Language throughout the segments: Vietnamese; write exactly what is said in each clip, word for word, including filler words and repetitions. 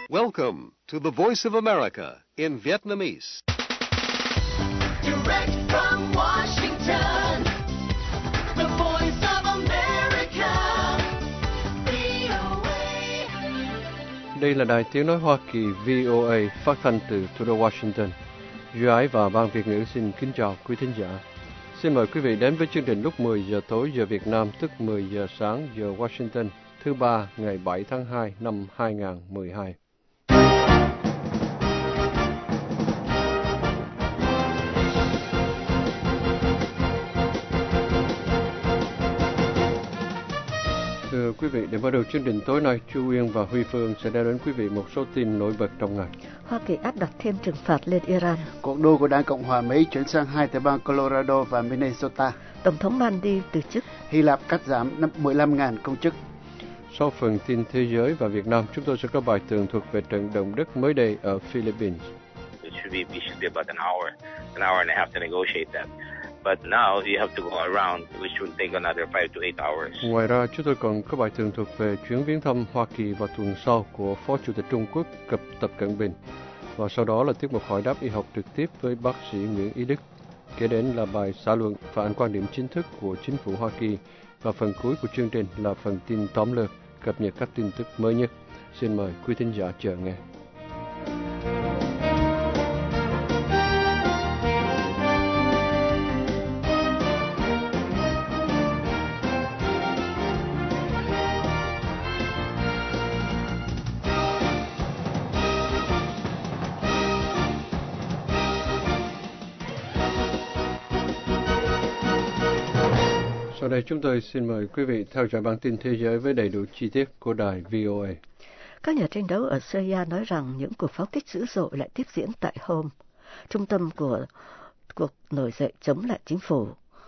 Welcome to the Voice of America in Vietnamese. Direct from Washington, the Voice of America, vê o a. Đây là đài tiếng nói Hoa Kỳ vê o a phát thanh từ thủ đô Washington. Duy Ái và Ban Việt ngữ xin kính chào quý thính giả. Xin mời quý vị đến với chương trình lúc mười giờ tối giờ Việt Nam, tức mười giờ sáng giờ Washington, thứ ba ngày bảy tháng hai năm hai nghìn không trăm mười hai. Thưa quý vị, để bắt đầu chương trình tối nay, Chu Uyên và Huy Phương sẽ đem đến quý vị một số tin nổi bật trong ngày. Hoa Kỳ áp đặt thêm trừng phạt lên Iran. Cuộc đua của Đảng Cộng hòa Mỹ chuyển sang hai tiểu bang Colorado và Minnesota. Tổng thống Maldives từ chức. Hy Lạp cắt giảm mười lăm nghìn công chức. Sau phần tin thế giới và Việt Nam, chúng tôi sẽ có bài tường thuật về trận động đất mới đây ở Philippines. It should be, it should be about an hour, an hour and a half to negotiate that. But now you have to go around, which will take another five to eight hours. Ngoài ra, chúng tôi còn có bài tường thuật về chuyến viếng thăm Hoa Kỳ vào tuần sau của Phó Chủ tịch Trung Quốc Tập Tập Cận Bình. Và sau đó là tiết mục hỏi đáp y học trực tiếp với bác sĩ Nguyễn Ý Đức. Kế đến là bài xã luận phản ánh quan điểm chính thức của chính phủ Hoa Kỳ. Và phần cuối của chương trình là phần tin tóm lược, cập nhật các tin tức mới nhất. Xin mời quý thính giả chờ nghe. Sau đây chúng tôi xin mời quý vị theo dõi bản tin thế giới với đầy đủ chi tiết của đài vê o a. Các nhà tranh đấu ở Syria nói rằng những cuộc pháo kích dữ dội lại tiếp diễn tại Homs, trung tâm của cuộc nổi dậy chống lại chính phủ.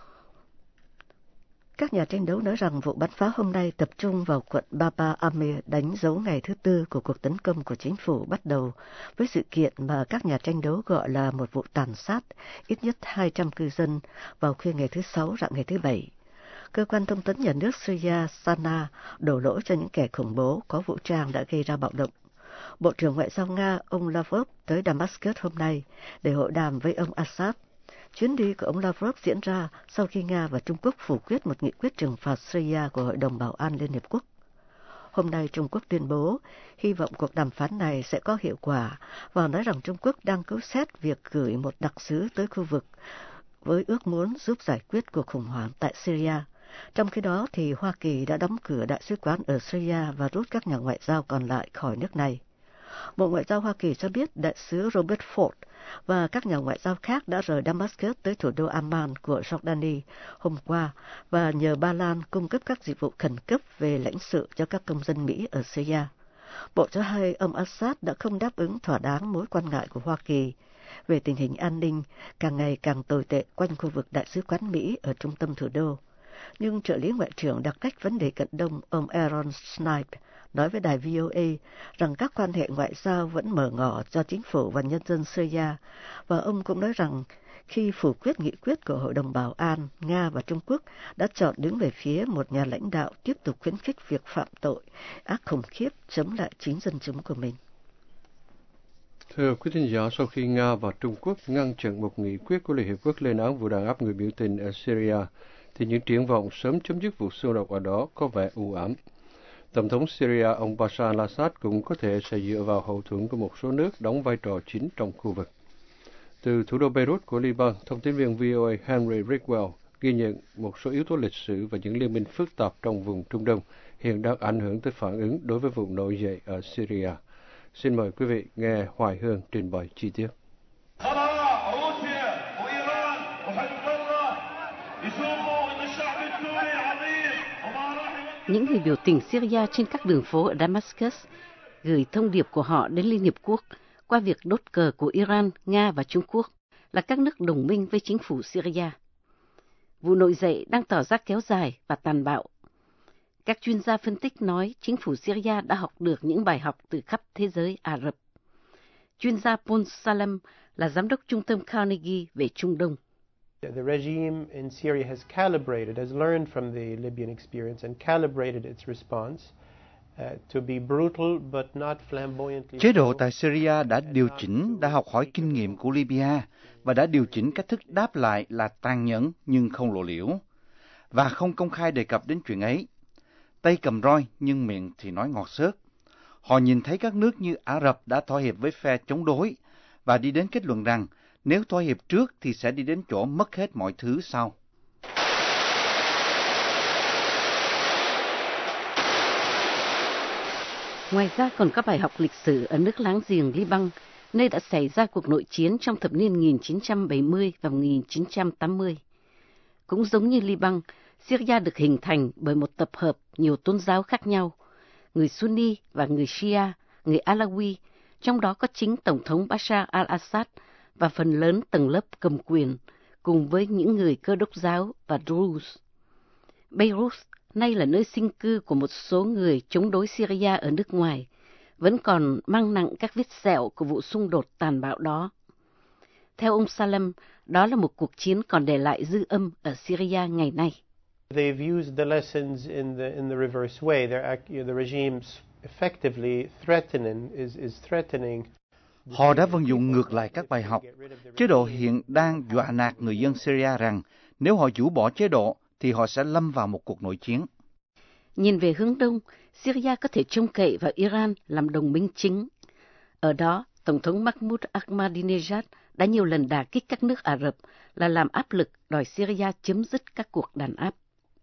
Các nhà tranh đấu nói rằng vụ bắn phá hôm nay tập trung vào quận Baba Amir, đánh dấu ngày thứ tư của cuộc tấn công của chính phủ bắt đầu với sự kiện mà các nhà tranh đấu gọi là một vụ tàn sát ít nhất hai trăm cư dân vào khuya ngày thứ sáu rạng ngày thứ bảy. Cơ quan thông tấn nhà nước Syria Sana đổ lỗi cho những kẻ khủng bố có vũ trang đã gây ra bạo động. Bộ trưởng Ngoại giao Nga ông Lavrov tới Damascus hôm nay để hội đàm với ông Assad. Chuyến đi của ông Lavrov diễn ra sau khi Nga và Trung Quốc phủ quyết một nghị quyết trừng phạt Syria của Hội đồng Bảo an Liên Hiệp Quốc. Hôm nay Trung Quốc tuyên bố hy vọng cuộc đàm phán này sẽ có hiệu quả và nói rằng Trung Quốc đang cứu xét việc gửi một đặc sứ tới khu vực với ước muốn giúp giải quyết cuộc khủng hoảng tại Syria. Trong khi đó thì Hoa Kỳ đã đóng cửa đại sứ quán ở Syria và rút các nhà ngoại giao còn lại khỏi nước này. Bộ Ngoại giao Hoa Kỳ cho biết đại sứ Robert Ford và các nhà ngoại giao khác đã rời Damascus tới thủ đô Amman của Jordani hôm qua và nhờ Ba Lan cung cấp các dịch vụ khẩn cấp về lãnh sự cho các công dân Mỹ ở Syria. Bộ cho hay ông Assad đã không đáp ứng thỏa đáng mối quan ngại của Hoa Kỳ về tình hình an ninh càng ngày càng tồi tệ quanh khu vực đại sứ quán Mỹ ở trung tâm thủ đô. Nhưng trợ lý ngoại trưởng đặc trách vấn đề Cận Đông ông Aaron Snipe nói với đài vê o a rằng các quan hệ ngoại giao vẫn mở ngỏ cho chính phủ và nhân dân Syria, và ông cũng nói rằng khi phủ quyết nghị quyết của Hội đồng Bảo an, Nga và Trung Quốc đã chọn đứng về phía một nhà lãnh đạo tiếp tục khuyến khích việc phạm tội ác khủng khiếp chống lại chính dân chúng của mình. Thưa quý thính giả, sau khi Nga và Trung Quốc ngăn chặn một nghị quyết của Liên Hiệp Quốc lên án vụ đàn áp người biểu tình ở Syria, thì những triển vọng sớm chấm dứt vụ xung đột ở đó có vẻ u ám. Tổng thống Syria ông Bashar al-Assad cũng có thể sẽ dựa vào hậu thuẫn của một số nước đóng vai trò chính trong khu vực. Từ thủ đô Beirut của Liban, thông tin viên vê o a Henry Ridgwell ghi nhận một số yếu tố lịch sử và những liên minh phức tạp trong vùng Trung Đông hiện đang ảnh hưởng tới phản ứng đối với vụ nổi dậy ở Syria. Xin mời quý vị nghe Hoài Hương trình bày chi tiết. Những người biểu tình Syria trên các đường phố ở Damascus gửi thông điệp của họ đến Liên Hiệp Quốc qua việc đốt cờ của Iran, Nga và Trung Quốc là các nước đồng minh với chính phủ Syria. Vụ nổi dậy đang tỏ ra kéo dài và tàn bạo. Các chuyên gia phân tích nói chính phủ Syria đã học được những bài học từ khắp thế giới Ả Rập. Chuyên gia Paul Salem là giám đốc trung tâm Carnegie về Trung Đông. The regime in Syria has calibrated, has learned from the Libyan experience and calibrated its response uh, to be brutal but not flamboyantly. Chế độ tại Syria đã điều chỉnh, đã học hỏi kinh nghiệm của Libya và đã điều chỉnh cách thức đáp lại là tàn nhẫn nhưng không lộ liễu, và không công khai đề cập đến chuyện ấy. Tay cầm roi nhưng miệng thì nói ngọt xớt. Họ nhìn thấy các nước như Ả Rập đã thỏa hiệp với phe chống đối và đi đến kết luận rằng nếu thỏa hiệp trước thì sẽ đi đến chỗ mất hết mọi thứ sau. Ngoài ra còn có bài học lịch sử ở nước láng giềng Liban, nơi đã xảy ra cuộc nội chiến trong thập niên một nghìn chín trăm bảy mươi và một nghìn chín trăm tám mươi. Cũng giống như Liban, Syria được hình thành bởi một tập hợp nhiều tôn giáo khác nhau, người Sunni và người Shia, người Alawi, trong đó có chính Tổng thống Bashar al-Assad và phần lớn tầng lớp cầm quyền, cùng với những người Cơ đốc giáo và Druze. Beirut, nay là nơi sinh cư của một số người chống đối Syria ở nước ngoài, vẫn còn mang nặng các vết sẹo của vụ xung đột tàn bạo đó. Theo ông Salem, đó là một cuộc chiến còn để lại dư âm ở Syria ngày nay. They've used the lessons in the in the reverse way. They're, the regime's effectively threatening is is threatening. Họ đã vận dụng ngược lại các bài học. Chế độ hiện đang dọa nạt người dân Syria rằng nếu họ rũ bỏ chế độ thì họ sẽ lâm vào một cuộc nội chiến. Nhìn về hướng đông, Syria có thể trông cậy vào Iran làm đồng minh chính. Ở đó, Tổng thống Mahmoud Ahmadinejad đã nhiều lần đả kích các nước Ả Rập là làm áp lực đòi Syria chấm dứt các cuộc đàn áp.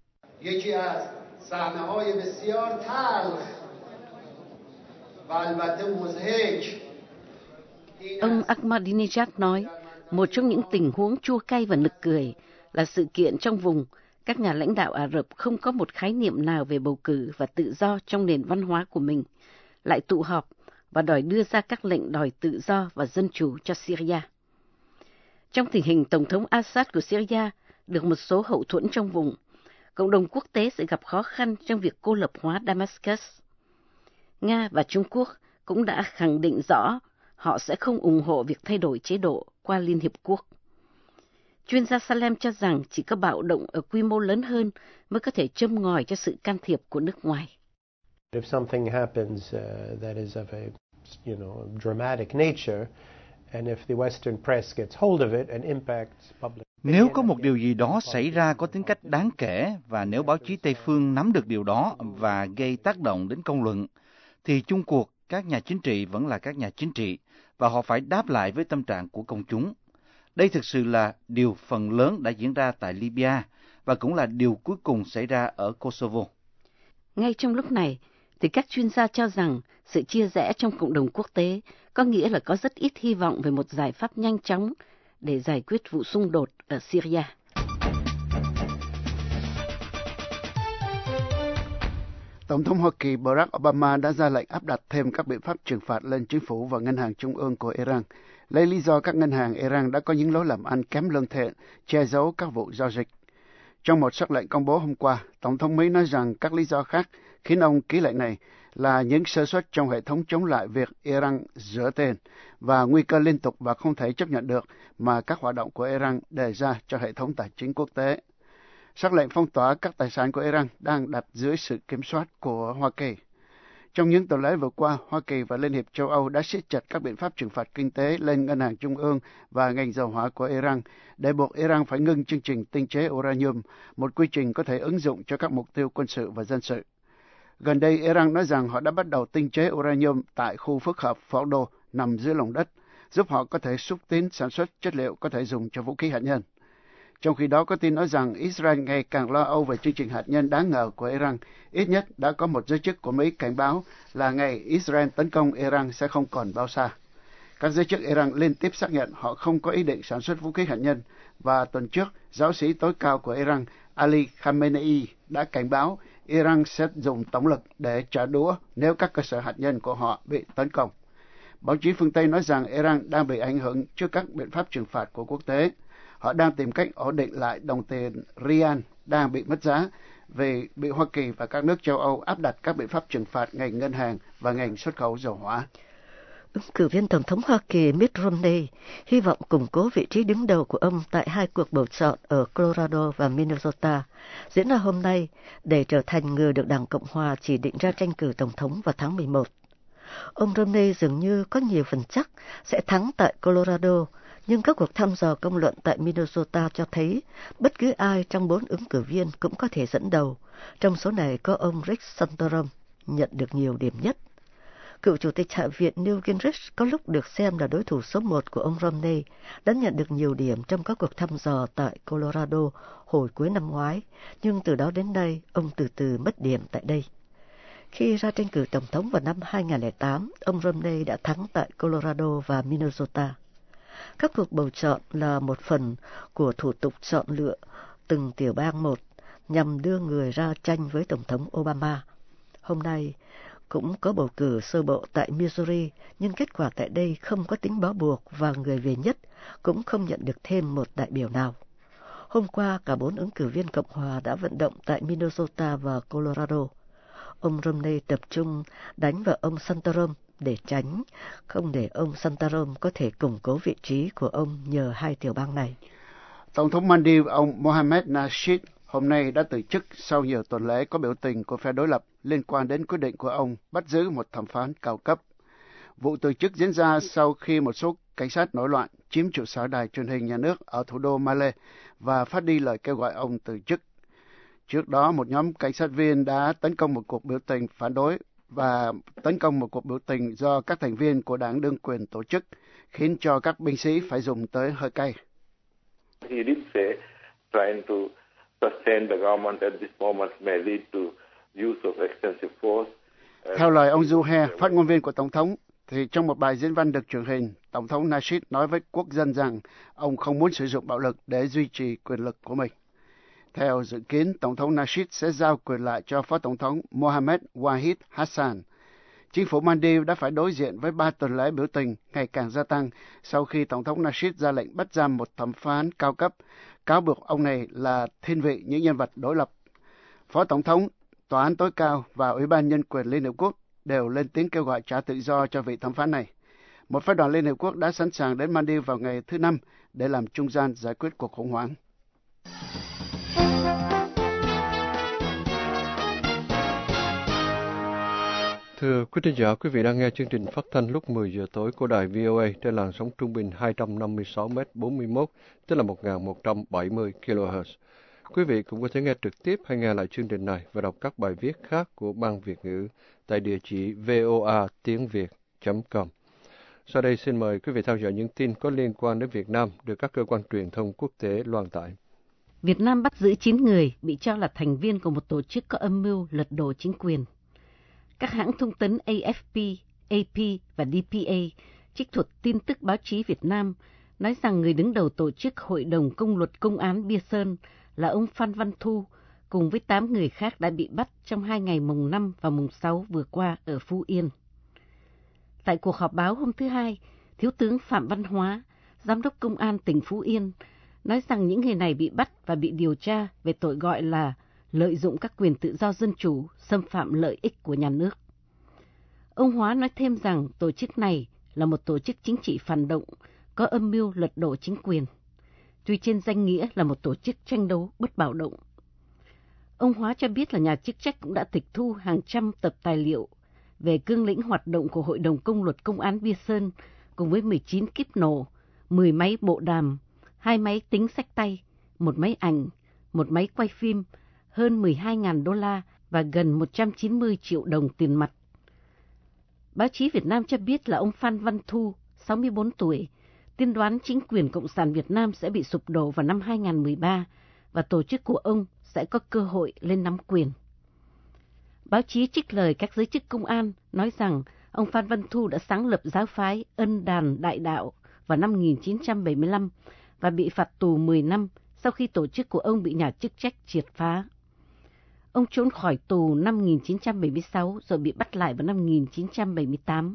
Ông Ahmadinejad nói, một trong những tình huống chua cay và nực cười là sự kiện trong vùng, các nhà lãnh đạo Ả Rập không có một khái niệm nào về bầu cử và tự do trong nền văn hóa của mình, lại tụ họp và đòi đưa ra các lệnh đòi tự do và dân chủ cho Syria. Trong tình hình Tổng thống Assad của Syria được một số hậu thuẫn trong vùng, cộng đồng quốc tế sẽ gặp khó khăn trong việc cô lập hóa Damascus. Nga và Trung Quốc cũng đã khẳng định rõ họ sẽ không ủng hộ việc thay đổi chế độ qua Liên Hiệp Quốc. Chuyên gia Salem cho rằng chỉ có bạo động ở quy mô lớn hơn mới có thể châm ngòi cho sự can thiệp của nước ngoài. If something happens uh, that is of a, you know, dramatic nature, and if the Western press gets hold of it and impacts public. Nếu có một điều gì đó xảy ra có tính cách đáng kể và nếu báo chí Tây phương nắm được điều đó và gây tác động đến công luận, thì chung cuộc các nhà chính trị vẫn là các nhà chính trị và họ phải đáp lại với tâm trạng của công chúng. Đây thực sự là điều phần lớn đã diễn ra tại Libya và cũng là điều cuối cùng xảy ra ở Kosovo. Ngay trong lúc này, thì các chuyên gia cho rằng sự chia rẽ trong cộng đồng quốc tế có nghĩa là có rất ít hy vọng về một giải pháp nhanh chóng để giải quyết vụ xung đột ở Syria. Tổng thống Hoa Kỳ Barack Obama đã ra lệnh áp đặt thêm các biện pháp trừng phạt lên chính phủ và ngân hàng trung ương của Iran, lấy lý do các ngân hàng Iran đã có những lối làm ăn kém lương thiện, che giấu các vụ giao dịch. Trong một sắc lệnh công bố hôm qua, Tổng thống Mỹ nói rằng các lý do khác khiến ông ký lệnh này là những sơ suất trong hệ thống chống lại việc Iran rửa tiền và nguy cơ liên tục và không thể chấp nhận được mà các hoạt động của Iran đề ra cho hệ thống tài chính quốc tế. Sắc lệnh phong tỏa các tài sản của Iran đang đặt dưới sự kiểm soát của Hoa Kỳ. Trong những tuần lễ vừa qua, Hoa Kỳ và Liên hiệp châu Âu đã siết chặt các biện pháp trừng phạt kinh tế lên ngân hàng trung ương và ngành dầu hỏa của Iran để buộc Iran phải ngưng chương trình tinh chế uranium, một quy trình có thể ứng dụng cho các mục tiêu quân sự và dân sự. Gần đây, Iran nói rằng họ đã bắt đầu tinh chế uranium tại khu phức hợp Fordo nằm dưới lòng đất, giúp họ có thể xúc tiến sản xuất chất liệu có thể dùng cho vũ khí hạt nhân. Trong khi đó, có tin nói rằng Israel ngày càng lo âu về chương trình hạt nhân đáng ngờ của Iran. Ít nhất đã có một giới chức của Mỹ cảnh báo là ngày Israel tấn công Iran sẽ không còn bao xa. Các giới chức Iran liên tiếp xác nhận họ không có ý định sản xuất vũ khí hạt nhân, và tuần trước, giáo sĩ tối cao của Iran Ali Khamenei đã cảnh báo Iran sẽ dùng tổng lực để trả đũa nếu các cơ sở hạt nhân của họ bị tấn công. Báo chí phương Tây nói rằng Iran đang bị ảnh hưởng trước các biện pháp trừng phạt của quốc tế. Họ đang tìm cách ổn định lại đồng tiền rial đang bị mất giá vì bị Hoa Kỳ và các nước châu Âu áp đặt các biện pháp trừng phạt ngành ngân hàng và ngành xuất khẩu dầu hỏa. Ứng cử viên Tổng thống Hoa Kỳ Mitt Romney hy vọng củng cố vị trí đứng đầu của ông tại hai cuộc bầu chọn ở Colorado và Minnesota diễn ra hôm nay để trở thành người được Đảng Cộng Hòa chỉ định ra tranh cử Tổng thống vào tháng mười một. Ông Romney dường như có nhiều phần chắc sẽ thắng tại Colorado, nhưng các cuộc thăm dò công luận tại Minnesota cho thấy bất cứ ai trong bốn ứng cử viên cũng có thể dẫn đầu. Trong số này có ông Rick Santorum nhận được nhiều điểm nhất. Cựu Chủ tịch Hạ viện Newt Gingrich có lúc được xem là đối thủ số một của ông Romney, đã nhận được nhiều điểm trong các cuộc thăm dò tại Colorado hồi cuối năm ngoái, nhưng từ đó đến nay ông từ từ mất điểm tại đây. Khi ra tranh cử Tổng thống vào năm hai nghìn không trăm lẻ tám, ông Romney đã thắng tại Colorado và Minnesota. Các cuộc bầu chọn là một phần của thủ tục chọn lựa từng tiểu bang một nhằm đưa người ra tranh với Tổng thống Obama. Hôm nay cũng có bầu cử sơ bộ tại Missouri, nhưng kết quả tại đây không có tính bó buộc và người về nhất cũng không nhận được thêm một đại biểu nào. Hôm qua, cả bốn ứng cử viên Cộng hòa đã vận động tại Minnesota và Colorado. Ông Romney tập trung đánh vào ông Santorum để tránh không để ông Santorum có thể củng cố vị trí của ông nhờ hai tiểu bang này. Tổng thống Maldives ông Mohamed Nasheed hôm nay đã từ chức sau nhiều tuần lễ có biểu tình của phe đối lập liên quan đến quyết định của ông bắt giữ một thẩm phán cao cấp. Vụ từ chức diễn ra sau khi một số cảnh sát nổi loạn chiếm trụ sở đài truyền hình nhà nước ở thủ đô Malé và phát đi lời kêu gọi ông từ chức. Trước đó, một nhóm cảnh sát viên đã tấn công một cuộc biểu tình phản đối và tấn công một cuộc biểu tình do các thành viên của đảng đương quyền tổ chức, khiến cho các binh sĩ phải dùng tới hơi cay. He did say trying to sustain the government at this moment may lead to use of extensive force. Theo lời ông Zuhe, phát ngôn viên của Tổng thống, thì trong một bài diễn văn được truyền hình, Tổng thống Nasheed nói với quốc dân rằng ông không muốn sử dụng bạo lực để duy trì quyền lực của mình. Theo dự kiến, Tổng thống Nasheed sẽ giao quyền lại cho Phó Tổng thống Mohamed Wahid Hassan. Chính phủ Maldives đã phải đối diện với ba tuần lễ biểu tình ngày càng gia tăng sau khi Tổng thống Nasheed ra lệnh bắt giam một thẩm phán cao cấp, cáo buộc ông này là thiên vị những nhân vật đối lập. Phó Tổng thống, Tòa án tối cao và Ủy ban Nhân quyền Liên Hợp Quốc đều lên tiếng kêu gọi trả tự do cho vị thẩm phán này. Một phái đoàn Liên Hợp Quốc đã sẵn sàng đến Maldives vào ngày thứ Năm để làm trung gian giải quyết cuộc khủng hoảng. Thưa quý thính giả, quý vị đang nghe chương trình phát thanh lúc mười giờ tối của đài vê o a trên làn sóng trung bình hai trăm năm mươi sáu mét bốn mươi mốt, tức là một nghìn một trăm bảy mươi ki lô héc. Quý vị cũng có thể nghe trực tiếp hay nghe lại chương trình này và đọc các bài viết khác của Ban Việt ngữ tại địa chỉ voa tiếng việt chấm com. Sau đây xin mời quý vị theo dõi những tin có liên quan đến Việt Nam được các cơ quan truyền thông quốc tế loan tải. Việt Nam bắt giữ chín người bị cho là thành viên của một tổ chức có âm mưu lật đổ chính quyền. Các hãng thông tấn a ép pê, a pê và đê pê a trích thuật tin tức báo chí Việt Nam nói rằng người đứng đầu tổ chức Hội đồng Công luật Công án Bia Sơn là ông Phan Văn Thu cùng với tám người khác đã bị bắt trong hai ngày mùng năm và mùng sáu vừa qua ở Phú Yên. Tại cuộc họp báo hôm thứ Hai, Thiếu tướng Phạm Văn Hóa, Giám đốc Công an tỉnh Phú Yên, nói rằng những người này bị bắt và bị điều tra về tội gọi là lợi dụng các quyền tự do dân chủ, xâm phạm lợi ích của nhà nước. Ông Hóa nói thêm rằng tổ chức này là một tổ chức chính trị phản động, có âm mưu lật đổ chính quyền, tuy trên danh nghĩa là một tổ chức tranh đấu bất bạo động. Ông Hóa cho biết là nhà chức trách cũng đã tịch thu hàng trăm tập tài liệu về cương lĩnh hoạt động của Hội đồng Công luật Công án Bia Sơn cùng với mười chín kíp nổ, mười máy bộ đàm, hai máy tính xách tay, một máy ảnh, một máy quay phim, hơn mười hai nghìn đô la và gần một trăm chín mươi triệu đồng tiền mặt. Báo chí Việt Nam cho biết là ông Phan Văn Thu, sáu mươi bốn tuổi, tiên đoán chính quyền Cộng sản Việt Nam sẽ bị sụp đổ vào năm hai nghìn không trăm mười ba và tổ chức của ông sẽ có cơ hội lên nắm quyền. Báo chí trích lời các giới chức công an nói rằng ông Phan Văn Thu đã sáng lập giáo phái Ân Đàn Đại Đạo vào năm một nghìn chín trăm bảy mươi lăm và bị phạt tù mười năm sau khi tổ chức của ông bị nhà chức trách triệt phá. Ông trốn khỏi tù năm một nghìn chín trăm bảy mươi sáu rồi bị bắt lại vào năm một nghìn chín trăm bảy mươi tám.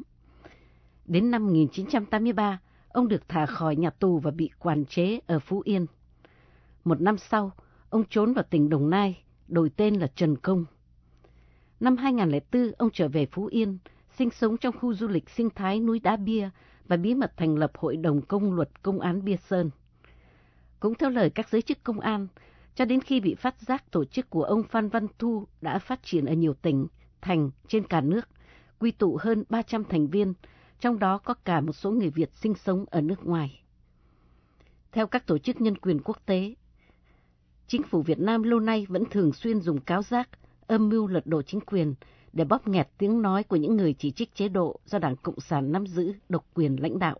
Đến năm một nghìn chín trăm tám mươi ba, ông được thả khỏi nhà tù và bị quản chế ở Phú Yên. Một năm sau, ông trốn vào tỉnh Đồng Nai, đổi tên là Trần Công. Năm hai nghìn không trăm lẻ bốn, ông trở về Phú Yên, sinh sống trong khu du lịch sinh thái núi Đá Bia và bí mật thành lập Hội đồng Công luật Công án Bia Sơn. Cũng theo lời các giới chức công an, cho đến khi bị phát giác, tổ chức của ông Phan Văn Thu đã phát triển ở nhiều tỉnh, thành trên cả nước, quy tụ hơn ba trăm thành viên, trong đó có cả một số người Việt sinh sống ở nước ngoài. Theo các tổ chức nhân quyền quốc tế, chính phủ Việt Nam lâu nay vẫn thường xuyên dùng cáo giác, âm mưu lật đổ chính quyền để bóp nghẹt tiếng nói của những người chỉ trích chế độ do Đảng Cộng sản nắm giữ độc quyền lãnh đạo.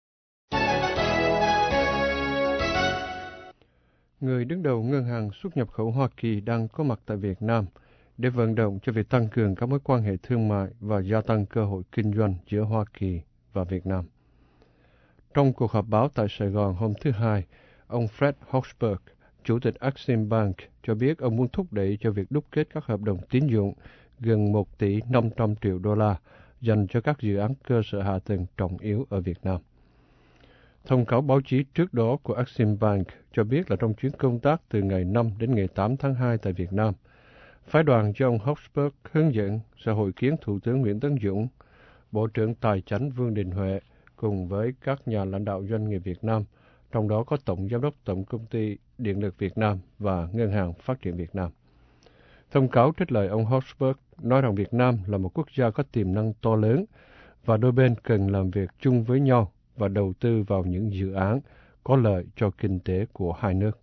Người đứng đầu Ngân hàng xuất nhập khẩu Hoa Kỳ đang có mặt tại Việt Nam để vận động cho việc tăng cường các mối quan hệ thương mại và gia tăng cơ hội kinh doanh giữa Hoa Kỳ và Việt Nam. Trong cuộc họp báo tại Sài Gòn hôm thứ Hai, ông Fred Hochberg, Chủ tịch Exim Bank, cho biết ông muốn thúc đẩy cho việc đúc kết các hợp đồng tín dụng gần một tỷ năm trăm triệu đô la dành cho các dự án cơ sở hạ tầng trọng yếu ở Việt Nam. Thông cáo báo chí trước đó của Exim Bank cho biết là trong chuyến công tác từ ngày năm đến ngày tám tháng hai tại Việt Nam, phái đoàn do ông Hochberg hướng dẫn sẽ hội kiến Thủ tướng Nguyễn Tấn Dũng, Bộ trưởng Tài chánh Vương Đình Huệ cùng với các nhà lãnh đạo doanh nghiệp Việt Nam, trong đó có Tổng Giám đốc Tổng Công ty Điện lực Việt Nam và Ngân hàng Phát triển Việt Nam. Thông cáo trích lời ông Hochberg nói rằng Việt Nam là một quốc gia có tiềm năng to lớn và đôi bên cần làm việc chung với nhau và đầu tư vào những dự án có lợi cho kinh tế của hai nước.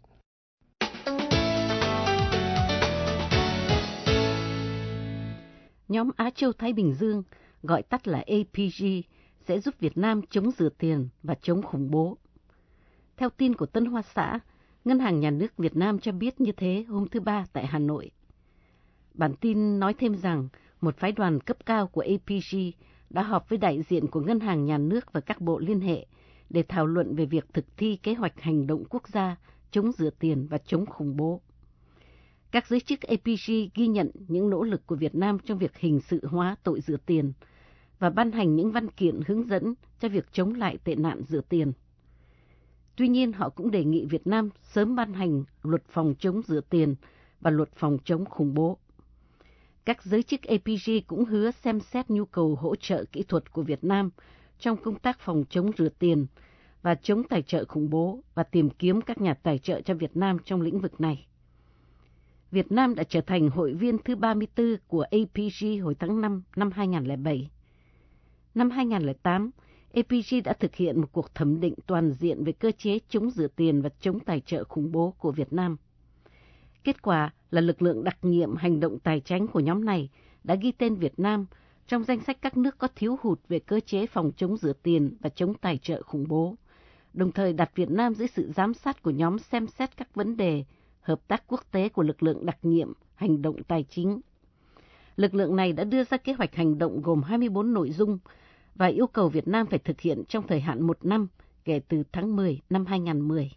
Nhóm Á Châu Thái Bình Dương, gọi tắt là A P G, sẽ giúp Việt Nam chống rửa tiền và chống khủng bố. Theo tin của Tân Hoa Xã, Ngân hàng Nhà nước Việt Nam cho biết như thế hôm thứ Ba tại Hà Nội. Bản tin nói thêm rằng một phái đoàn cấp cao của A P G đã họp với đại diện của Ngân hàng Nhà nước và các bộ liên hệ để thảo luận về việc thực thi kế hoạch hành động quốc gia chống rửa tiền và chống khủng bố. Các giới chức A P G ghi nhận những nỗ lực của Việt Nam trong việc hình sự hóa tội rửa tiền và ban hành những văn kiện hướng dẫn cho việc chống lại tệ nạn rửa tiền. Tuy nhiên, họ cũng đề nghị Việt Nam sớm ban hành luật phòng chống rửa tiền và luật phòng chống khủng bố. Các giới chức A P G cũng hứa xem xét nhu cầu hỗ trợ kỹ thuật của Việt Nam trong công tác phòng chống rửa tiền và chống tài trợ khủng bố và tìm kiếm các nhà tài trợ cho Việt Nam trong lĩnh vực này. Việt Nam đã trở thành hội viên thứ ba mươi tư của A P G hồi tháng năm năm hai nghìn không trăm lẻ bảy. Năm hai nghìn không trăm lẻ tám, A P G đã thực hiện một cuộc thẩm định toàn diện về cơ chế chống rửa tiền và chống tài trợ khủng bố của Việt Nam. Kết quả là lực lượng đặc nhiệm hành động tài chánh của nhóm này đã ghi tên Việt Nam trong danh sách các nước có thiếu hụt về cơ chế phòng chống rửa tiền và chống tài trợ khủng bố, đồng thời đặt Việt Nam dưới sự giám sát của nhóm xem xét các vấn đề hợp tác quốc tế của lực lượng đặc nhiệm hành động tài chính. Lực lượng này đã đưa ra kế hoạch hành động gồm hai mươi bốn nội dung và yêu cầu Việt Nam phải thực hiện trong thời hạn một năm kể từ tháng mười năm hai nghìn không trăm mười.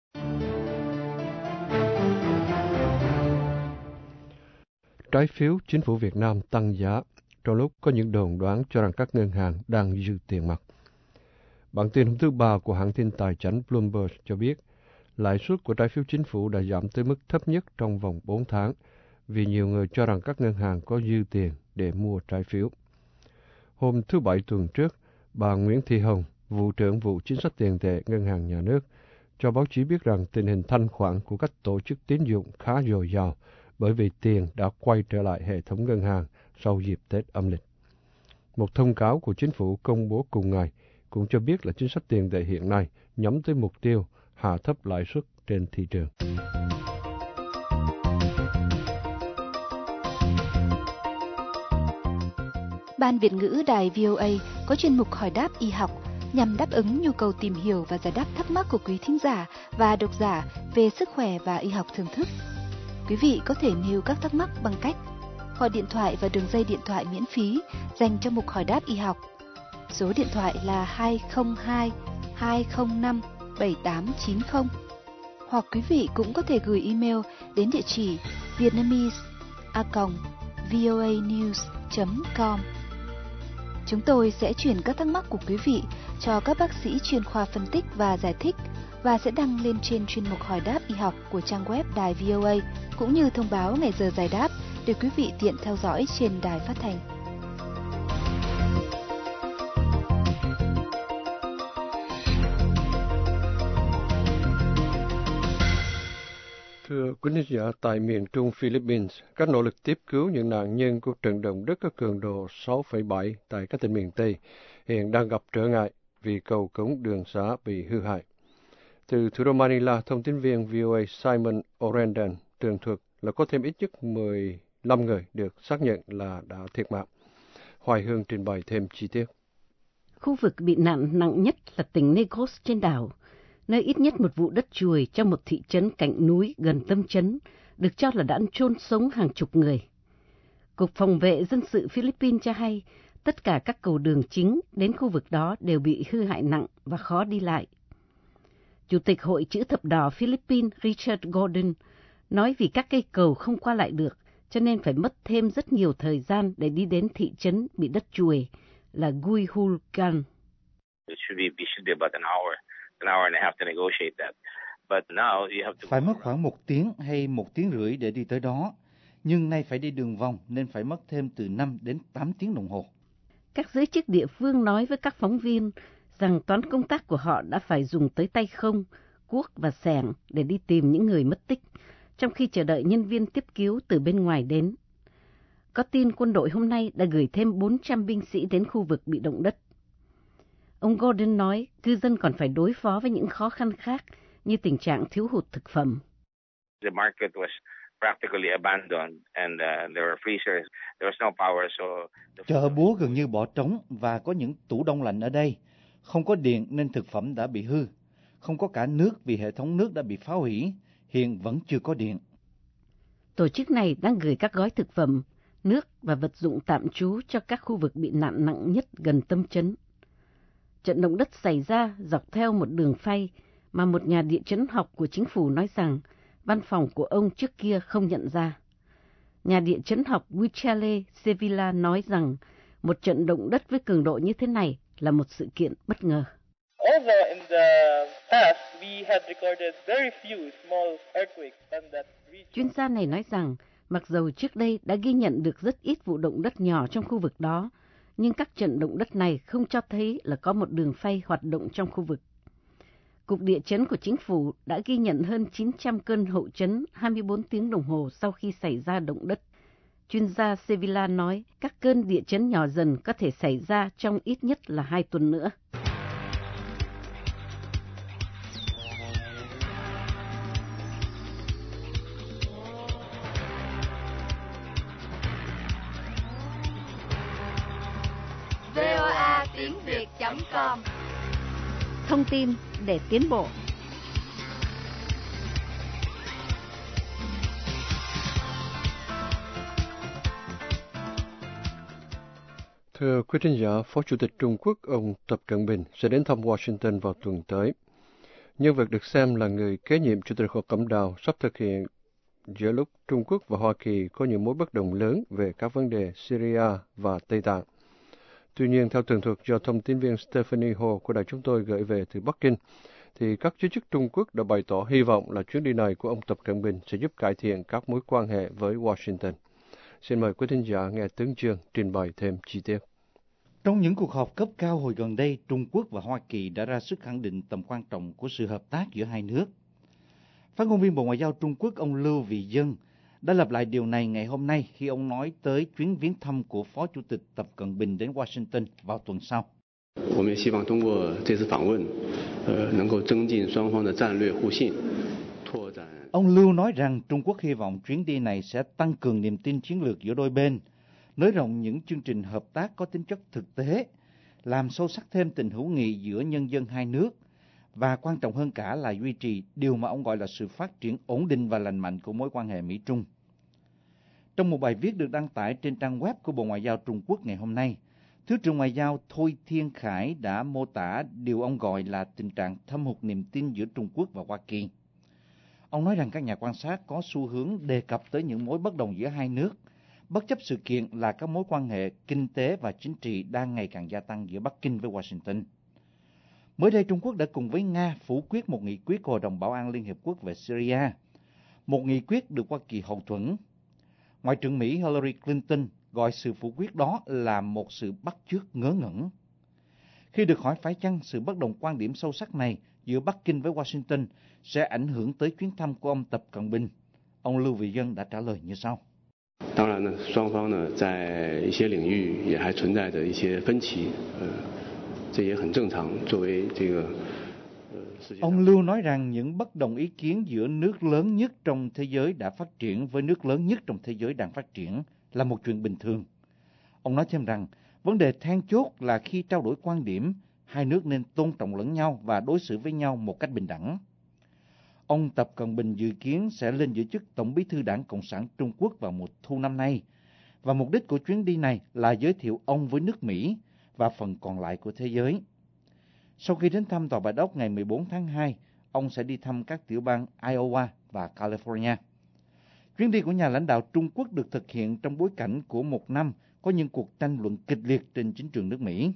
Trái phiếu chính phủ Việt Nam tăng giá trong lúc có những đồn đoán cho rằng các ngân hàng đang dư tiền mặt. Bản tin hôm thứ Ba của hãng tin tài chánh Bloomberg cho biết lãi suất của trái phiếu chính phủ đã giảm tới mức thấp nhất trong vòng bốn tháng vì nhiều người cho rằng các ngân hàng có dư tiền để mua trái phiếu. Hôm thứ Bảy tuần trước, bà Nguyễn Thị Hồng, vụ trưởng vụ chính sách tiền tệ Ngân hàng Nhà nước, cho báo chí biết rằng tình hình thanh khoản của các tổ chức tín dụng khá dồi dào bởi vì tiền đã quay trở lại hệ thống ngân hàng sau dịp Tết âm lịch. Một thông cáo của chính phủ công bố cùng ngày cũng cho biết là chính sách tiền tệ hiện nay nhắm tới mục tiêu hạ thấp lãi suất trên thị trường. Ban Việt ngữ Đài vê o a có chuyên mục hỏi đáp y học nhằm đáp ứng nhu cầu tìm hiểu và giải đáp thắc mắc của quý thính giả và độc giả về sức khỏe và y học thường thức. Quý vị có thể nêu các thắc mắc bằng cách gọi điện thoại vào đường dây điện thoại miễn phí dành cho mục hỏi đáp y học. Số điện thoại là hai không hai hai không năm bảy tám chín không. Hoặc quý vị cũng có thể gửi email đến địa chỉ vietnamese a còng voa news chấm com. Chúng tôi sẽ chuyển các thắc mắc của quý vị cho các bác sĩ chuyên khoa phân tích và giải thích và sẽ đăng lên trên chuyên mục hỏi đáp y học của trang web Đài vê o a cũng như thông báo ngày giờ giải đáp để quý vị tiện theo dõi trên đài phát thanh. Thưa quý khán giả, tại miền Trung Philippines, các nỗ lực tiếp cứu những nạn nhân của trận động đất có cường độ sáu phẩy bảy tại các tỉnh miền Tây hiện đang gặp trở ngại vì cầu cống đường xá bị hư hại. Từ thủ đô Manila, thông tin viên vê o a Simon Orendan tường thuật là có thêm ít nhất mười lăm người được xác nhận là đã thiệt mạng. Hoài Hương trình bày thêm chi tiết. Khu vực bị nạn nặng nhất là tỉnh Negros trên đảo, nơi ít nhất một vụ đất chùi trong một thị trấn cạnh núi gần tâm trấn, được cho là đã chôn sống hàng chục người. Cục Phòng vệ Dân sự Philippines cho hay, tất cả các cầu đường chính đến khu vực đó đều bị hư hại nặng và khó đi lại. Chủ tịch Hội Chữ Thập Đỏ Philippines Richard Gordon nói vì các cây cầu không qua lại được, cho nên phải mất thêm rất nhiều thời gian để đi đến thị trấn bị đất chùi là Guihulcan. Phải mất khoảng một tiếng hay một tiếng rưỡi để đi tới đó, nhưng nay phải đi đường vòng nên phải mất thêm từ năm đến tám tiếng đồng hồ. Các giới chức địa phương nói với các phóng viên rằng toán công tác của họ đã phải dùng tới tay không, cuốc và xẻng để đi tìm những người mất tích, trong khi chờ đợi nhân viên tiếp cứu từ bên ngoài đến. Có tin quân đội hôm nay đã gửi thêm bốn trăm binh sĩ đến khu vực bị động đất. Ông Gordon nói cư dân còn phải đối phó với những khó khăn khác như tình trạng thiếu hụt thực phẩm. The market was practically abandoned and uh, there were freezers, there was no power, so chợ búa gần như bỏ trống và có những tủ đông lạnh ở đây. Không có điện nên thực phẩm đã bị hư. Không có cả nước vì hệ thống nước đã bị phá hủy. Hiện vẫn chưa có điện. Tổ chức này đang gửi các gói thực phẩm, nước và vật dụng tạm trú cho các khu vực bị nạn nặng nhất gần tâm trấn. Trận động đất xảy ra dọc theo một đường phay mà một nhà địa chấn học của chính phủ nói rằng văn phòng của ông trước kia không nhận ra. Nhà địa chấn học Wichale Sevilla nói rằng một trận động đất với cường độ như thế này là một sự kiện bất ngờ. Although in the past we had recorded very few small earthquakes in that region. Chuyên gia này nói rằng mặc dầu trước đây đã ghi nhận được rất ít vụ động đất nhỏ trong khu vực đó, nhưng các trận động đất này không cho thấy là có một đường phay hoạt động trong khu vực. Cục địa chấn của chính phủ đã ghi nhận hơn chín trăm cơn hậu chấn hai mươi bốn tiếng đồng hồ sau khi xảy ra động đất. Chuyên gia Sevilla nói các cơn địa chấn nhỏ dần có thể xảy ra trong ít nhất là hai tuần nữa. vê o a tiếng việt chấm com. Thông tin để tiến bộ. Thưa quý thính giả, Phó Chủ tịch Trung Quốc ông Tập Cận Bình sẽ đến thăm Washington vào tuần tới. Nhân vật được xem là người kế nhiệm Chủ tịch Hồ Cẩm Đào sắp thực hiện giữa lúc Trung Quốc và Hoa Kỳ có những mối bất đồng lớn về các vấn đề Syria và Tây Tạng. Tuy nhiên, theo tường thuật do thông tin viên Stephanie Ho của đài chúng tôi gửi về từ Bắc Kinh, thì các giới chức Trung Quốc đã bày tỏ hy vọng là chuyến đi này của ông Tập Cận Bình sẽ giúp cải thiện các mối quan hệ với Washington. Xin mời quý thính giả nghe Tướng Chương trình bày thêm chi tiết. Trong những cuộc họp cấp cao hồi gần đây, Trung Quốc và Hoa Kỳ đã ra sức khẳng định tầm quan trọng của sự hợp tác giữa hai nước. Phát ngôn viên Bộ Ngoại giao Trung Quốc ông Lưu Vị Dân đã lặp lại điều này ngày hôm nay khi ông nói tới chuyến viếng thăm của Phó Chủ tịch Tập Cận Bình đến Washington vào tuần sau. Ông Lưu nói rằng Trung Quốc hy vọng chuyến đi này sẽ tăng cường niềm tin chiến lược giữa đôi bên, nới rộng những chương trình hợp tác có tính chất thực tế, làm sâu sắc thêm tình hữu nghị giữa nhân dân hai nước, và quan trọng hơn cả là duy trì điều mà ông gọi là sự phát triển ổn định và lành mạnh của mối quan hệ Mỹ-Trung. Trong một bài viết được đăng tải trên trang web của Bộ Ngoại giao Trung Quốc ngày hôm nay, Thứ trưởng Ngoại giao Thôi Thiên Khải đã mô tả điều ông gọi là tình trạng thâm hụt niềm tin giữa Trung Quốc và Hoa Kỳ. Ông nói rằng các nhà quan sát có xu hướng đề cập tới những mối bất đồng giữa hai nước, bất chấp sự kiện là các mối quan hệ kinh tế và chính trị đang ngày càng gia tăng giữa Bắc Kinh với Washington. Mới đây, Trung Quốc đã cùng với Nga phủ quyết một nghị quyết của Hội đồng Bảo an Liên Hiệp Quốc về Syria, một nghị quyết được Hoa Kỳ hậu thuẫn. Ngoại trưởng Mỹ Hillary Clinton gọi sự phủ quyết đó là một sự bắt chước ngớ ngẩn. Khi được hỏi phải chăng sự bất đồng quan điểm sâu sắc này giữa Bắc Kinh với Washington sẽ ảnh hưởng tới chuyến thăm của ông Tập Cận Bình, Ông Lưu Vị Dân đã trả lời như sau. 当然呢，双方呢在一些领域也还存在着一些分歧，呃，这也很正常。作为这个，呃，世界。 Ông Lưu nói rằng những bất đồng ý kiến giữa nước lớn nhất trong thế giới đã phát triển với nước lớn nhất trong thế giới đang phát triển là một chuyện bình thường. Ông nói thêm rằng vấn đề then chốt là khi trao đổi quan điểm, hai nước nên tôn trọng lẫn nhau và đối xử với nhau một cách bình đẳng. Ông Tập Cận Bình dự kiến sẽ lên giữ chức Tổng bí thư Đảng Cộng sản Trung Quốc vào mùa thu năm nay, và mục đích của chuyến đi này là giới thiệu ông với nước Mỹ và phần còn lại của thế giới. Sau khi đến thăm Tòa Bạch Ốc ngày mười bốn tháng hai, ông sẽ đi thăm các tiểu bang Iowa và California. Chuyến đi của nhà lãnh đạo Trung Quốc được thực hiện trong bối cảnh của một năm có những cuộc tranh luận kịch liệt trên chính trường nước Mỹ.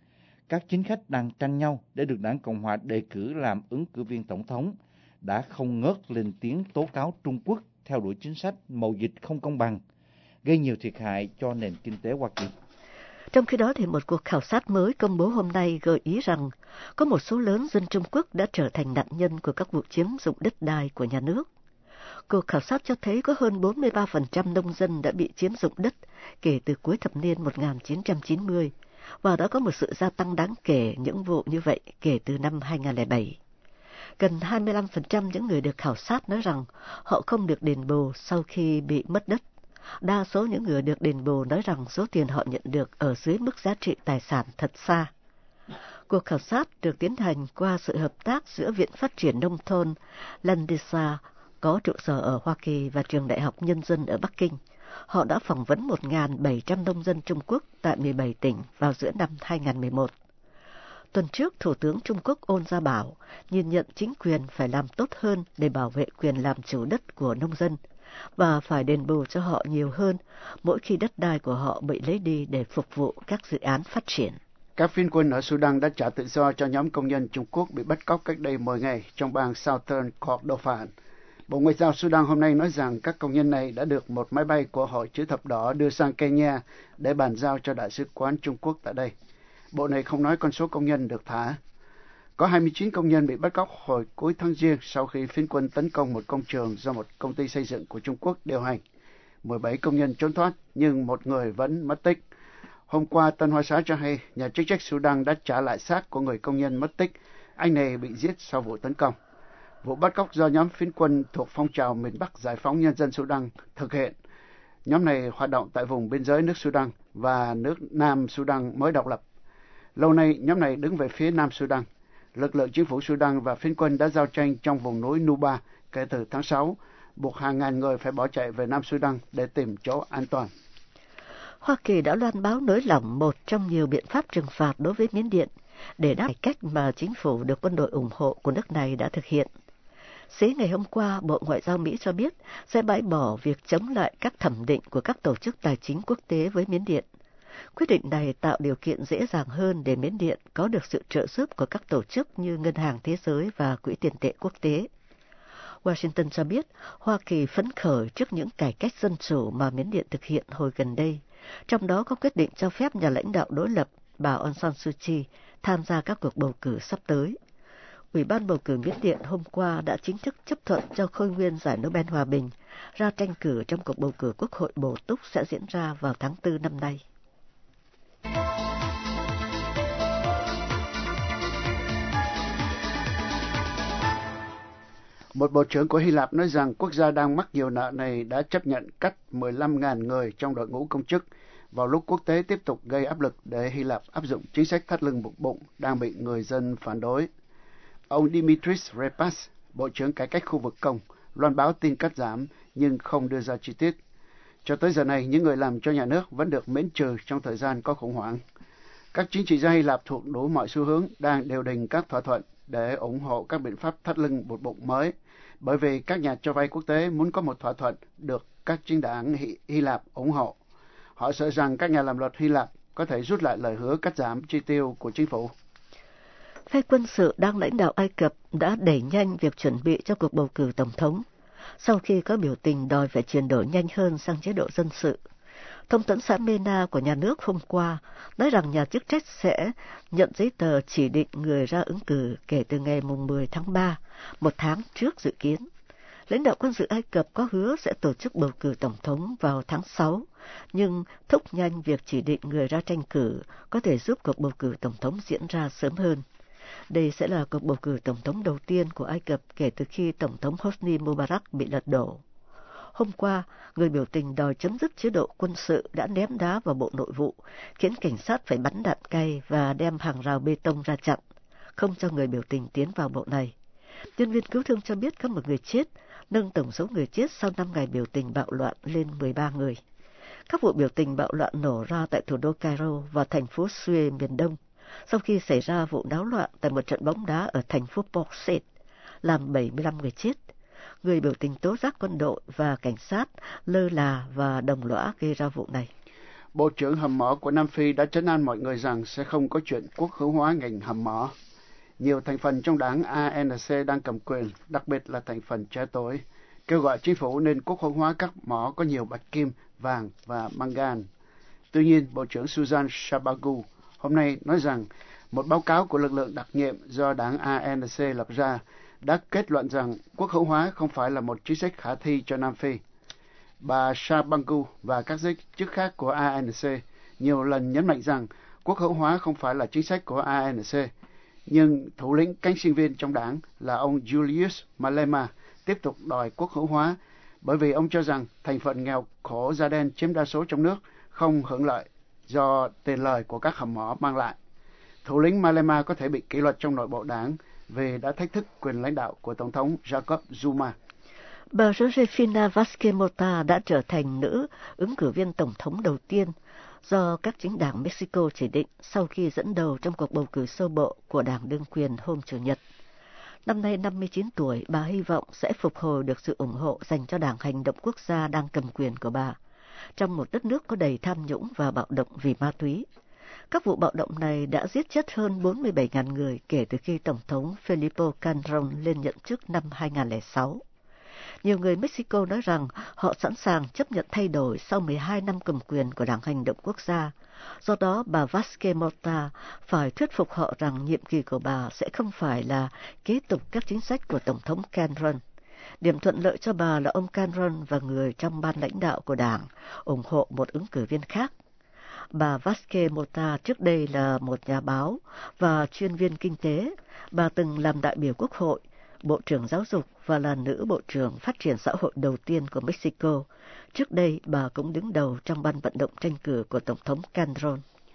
Các chính khách đang tranh nhau để được Đảng Cộng hòa đề cử làm ứng cử viên tổng thống đã không ngớt lên tiếng tố cáo Trung Quốc theo đuổi chính sách mậu dịch không công bằng, gây nhiều thiệt hại cho nền kinh tế Hoa Kỳ. Trong khi đó thì một cuộc khảo sát mới công bố hôm nay gợi ý rằng có một số lớn dân Trung Quốc đã trở thành nạn nhân của các vụ chiếm dụng đất đai của nhà nước. Cuộc khảo sát cho thấy có hơn bốn mươi ba phần trăm nông dân đã bị chiếm dụng đất kể từ cuối thập niên một nghìn chín trăm chín mươi, và đã có một sự gia tăng đáng kể những vụ như vậy kể từ năm hai nghìn không trăm lẻ bảy. Gần hai mươi lăm phần trăm những người được khảo sát nói rằng họ không được đền bù sau khi bị mất đất. Đa số những người được đền bù nói rằng số tiền họ nhận được ở dưới mức giá trị tài sản thật xa. Cuộc khảo sát được tiến hành qua sự hợp tác giữa Viện Phát triển Nông thôn Landesa có trụ sở ở Hoa Kỳ và Trường Đại học Nhân dân ở Bắc Kinh. Họ đã phỏng vấn một nghìn bảy trăm nông dân Trung Quốc tại mười bảy tỉnh vào giữa năm hai nghìn không trăm mười một. Tuần trước, Thủ tướng Trung Quốc Ôn Gia Bảo nhìn nhận chính quyền phải làm tốt hơn để bảo vệ quyền làm chủ đất của nông dân và phải đền bù cho họ nhiều hơn mỗi khi đất đai của họ bị lấy đi để phục vụ các dự án phát triển. Các phiến quân ở Sudan đã trả tự do cho nhóm công nhân Trung Quốc bị bắt cóc cách đây mười ngày trong bang Southern Kordofan. Bộ Ngoại giao Sudan hôm nay nói rằng các công nhân này đã được một máy bay của Hội Chữ Thập Đỏ đưa sang Kenya để bàn giao cho Đại sứ quán Trung Quốc tại đây. Bộ này không nói con số công nhân được thả. Có hai mươi chín công nhân bị bắt cóc hồi cuối tháng Giêng sau khi phiến quân tấn công một công trường do một công ty xây dựng của Trung Quốc điều hành. mười bảy công nhân trốn thoát nhưng một người vẫn mất tích. Hôm qua, Tân Hoa Xã cho hay nhà chức trách Sudan đã trả lại xác của người công nhân mất tích. Anh này bị giết sau vụ tấn công. Vụ bắt cóc do nhóm phiến quân thuộc phong trào miền Bắc Giải phóng Nhân dân Sudan thực hiện. Nhóm này hoạt động tại vùng biên giới nước Sudan và nước Nam Sudan mới độc lập. Lâu nay, nhóm này đứng về phía Nam Sudan. Lực lượng chính phủ Sudan và phiến quân đã giao tranh trong vùng núi Nuba kể từ tháng sáu, buộc hàng ngàn người phải bỏ chạy về Nam Sudan để tìm chỗ an toàn. Hoa Kỳ đã loan báo nới lỏng một trong nhiều biện pháp trừng phạt đối với Miến Điện để đáp cách mà chính phủ được quân đội ủng hộ của nước này đã thực hiện. Xế ngày hôm qua, Bộ Ngoại giao Mỹ cho biết sẽ bãi bỏ việc chống lại các thẩm định của các tổ chức tài chính quốc tế với Miến Điện. Quyết định này tạo điều kiện dễ dàng hơn để Miến Điện có được sự trợ giúp của các tổ chức như Ngân hàng Thế giới và Quỹ tiền tệ quốc tế. Washington cho biết Hoa Kỳ phấn khởi trước những cải cách dân chủ mà Miến Điện thực hiện hồi gần đây, trong đó có quyết định cho phép nhà lãnh đạo đối lập bà Aung San Suu Kyi tham gia các cuộc bầu cử sắp tới. Ủy ban bầu cử Miến Điện hôm qua đã chính thức chấp thuận cho khôi nguyên giải Nobel Hòa bình ra tranh cử trong cuộc bầu cử quốc hội bổ túc sẽ diễn ra vào tháng tư năm nay. Một bộ trưởng của Hy Lạp nói rằng quốc gia đang mắc nhiều nợ này đã chấp nhận cắt mười lăm nghìn người trong đội ngũ công chức vào lúc quốc tế tiếp tục gây áp lực để Hy Lạp áp dụng chính sách thắt lưng buộc bụng đang bị người dân phản đối. Ông Dimitris Repas, Bộ trưởng Cải cách khu vực công, loan báo tin cắt giảm nhưng không đưa ra chi tiết. Cho tới giờ này, những người làm cho nhà nước vẫn được miễn trừ trong thời gian có khủng hoảng. Các chính trị gia Hy Lạp thuộc đủ mọi xu hướng đang điều đình các thỏa thuận để ủng hộ các biện pháp thắt lưng buộc bụng mới, bởi vì các nhà cho vay quốc tế muốn có một thỏa thuận được các chính đảng Hy, Hy Lạp ủng hộ. Họ sợ rằng các nhà làm luật Hy Lạp có thể rút lại lời hứa cắt giảm chi tiêu của chính phủ. Phe quân sự đang lãnh đạo Ai Cập đã đẩy nhanh việc chuẩn bị cho cuộc bầu cử tổng thống, sau khi có biểu tình đòi phải chuyển đổi nhanh hơn sang chế độ dân sự. Thông tấn xã Mena của nhà nước hôm qua nói rằng nhà chức trách sẽ nhận giấy tờ chỉ định người ra ứng cử kể từ ngày mùng mười tháng ba, một tháng trước dự kiến. Lãnh đạo quân sự Ai Cập có hứa sẽ tổ chức bầu cử tổng thống vào tháng sáu, nhưng thúc nhanh việc chỉ định người ra tranh cử có thể giúp cuộc bầu cử tổng thống diễn ra sớm hơn. Đây sẽ là cuộc bầu cử tổng thống đầu tiên của Ai Cập kể từ khi Tổng thống Hosni Mubarak bị lật đổ. Hôm qua, người biểu tình đòi chấm dứt chế độ quân sự đã ném đá vào Bộ Nội vụ, khiến cảnh sát phải bắn đạn cay và đem hàng rào bê tông ra chặn, không cho người biểu tình tiến vào bộ này. Nhân viên cứu thương cho biết có một người chết, nâng tổng số người chết sau năm ngày biểu tình bạo loạn lên mười ba người. Các vụ biểu tình bạo loạn nổ ra tại thủ đô Cairo và thành phố Suez miền Đông, sau khi xảy ra vụ náo loạn tại một trận bóng đá ở thành phố Port Said, làm bảy mươi lăm người chết. Người biểu tình tố giác quân đội và cảnh sát lơ là và đồng lõa gây ra vụ này. Bộ trưởng hầm mỏ của Nam Phi đã trấn an mọi người rằng sẽ không có chuyện quốc hữu hóa ngành hầm mỏ. Nhiều thành phần trong đảng a en xê đang cầm quyền, đặc biệt là thành phần trẻ tuổi, kêu gọi chính phủ nên quốc hữu hóa các mỏ có nhiều bạch kim, vàng và mangan. Tuy nhiên, Bộ trưởng Susan Shabagu hôm nay nói rằng một báo cáo của lực lượng đặc nhiệm do đảng a en xê lập ra đã kết luận rằng quốc hữu hóa không phải là một chính sách khả thi cho Nam Phi. Bà Shabagu và các giới chức khác của a en xê nhiều lần nhấn mạnh rằng quốc hữu hóa không phải là chính sách của a en xê, nhưng thủ lĩnh cánh sinh viên trong đảng là ông Julius Malema tiếp tục đòi quốc hữu hóa bởi vì ông cho rằng thành phần nghèo khổ da đen chiếm đa số trong nước không hưởng lợi do tiền lời của các hầm mỏ mang lại. Thủ lĩnh Malema có thể bị kỷ luật trong nội bộ đảng vì đã thách thức quyền lãnh đạo của Tổng thống Jacob Zuma. Bà Josefina Vázquez Mota đã trở thành nữ ứng cử viên tổng thống đầu tiên do các chính đảng Mexico chỉ định sau khi dẫn đầu trong cuộc bầu cử sơ bộ của đảng đương quyền hôm Chủ nhật. Năm nay năm mươi chín tuổi, bà hy vọng sẽ phục hồi được sự ủng hộ dành cho Đảng Hành động Quốc gia đang cầm quyền của bà, trong một đất nước có đầy tham nhũng và bạo động vì ma túy. Các vụ bạo động này đã giết chết hơn bốn mươi bảy nghìn người kể từ khi Tổng thống Felipe Calderón lên nhận chức năm hai nghìn không trăm lẻ sáu. Nhiều người Mexico nói rằng họ sẵn sàng chấp nhận thay đổi sau mười hai năm cầm quyền của Đảng Hành động Quốc gia. Do đó, bà Vázquez Mota phải thuyết phục họ rằng nhiệm kỳ của bà sẽ không phải là kế tục các chính sách của Tổng thống Calderón. Điểm thuận lợi cho bà là ông Calderón và người trong ban lãnh đạo của đảng ủng hộ một ứng cử viên khác. Bà Vázquez Mota trước đây là một nhà báo và chuyên viên kinh tế. Bà từng làm đại biểu Quốc hội, Bộ trưởng Giáo dục và là nữ Bộ trưởng Phát triển xã hội đầu tiên của Mexico. Trước đây, bà cũng đứng đầu trong ban vận động tranh cử của Tổng thống Calderón.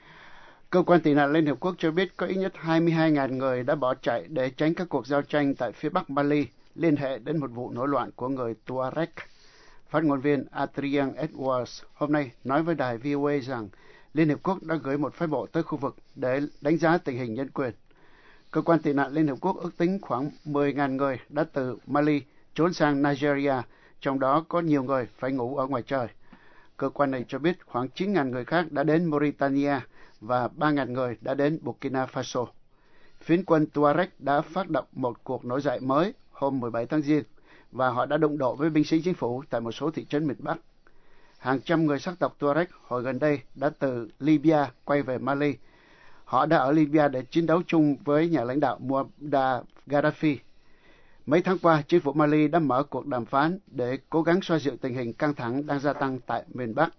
Cơ quan tị nạn Liên Hợp Quốc cho biết có ít nhất hai mươi hai nghìn người đã bỏ chạy để tránh các cuộc giao tranh tại phía bắc Mali liên hệ đến một vụ nổi loạn của người Tuareg. Phát ngôn viên Adrian Edwards hôm nay nói với đài vê o a rằng Liên Hợp Quốc đã gửi một phái bộ tới khu vực để đánh giá tình hình nhân quyền. Cơ quan tị nạn Liên Hợp Quốc ước tính khoảng mười nghìn người đã từ Mali trốn sang Nigeria, trong đó có nhiều người phải ngủ ở ngoài trời. Cơ quan này cho biết khoảng chín nghìn người khác đã đến Mauritania và ba nghìn người đã đến Burkina Faso. Phiến quân Tuareg đã phát động một cuộc nổi dậy mới hôm mười bảy tháng Giêng và họ đã đụng độ với binh sĩ chính phủ tại một số thị trấn miền Bắc. Hàng trăm người sắc tộc Tuareg hồi gần đây đã từ Libya quay về Mali. Họ đã ở Libya để chiến đấu chung với nhà lãnh đạo Muammar Gaddafi. Mấy tháng qua, chính phủ Mali đã mở cuộc đàm phán để cố gắng xoa dịu tình hình căng thẳng đang gia tăng tại miền Bắc.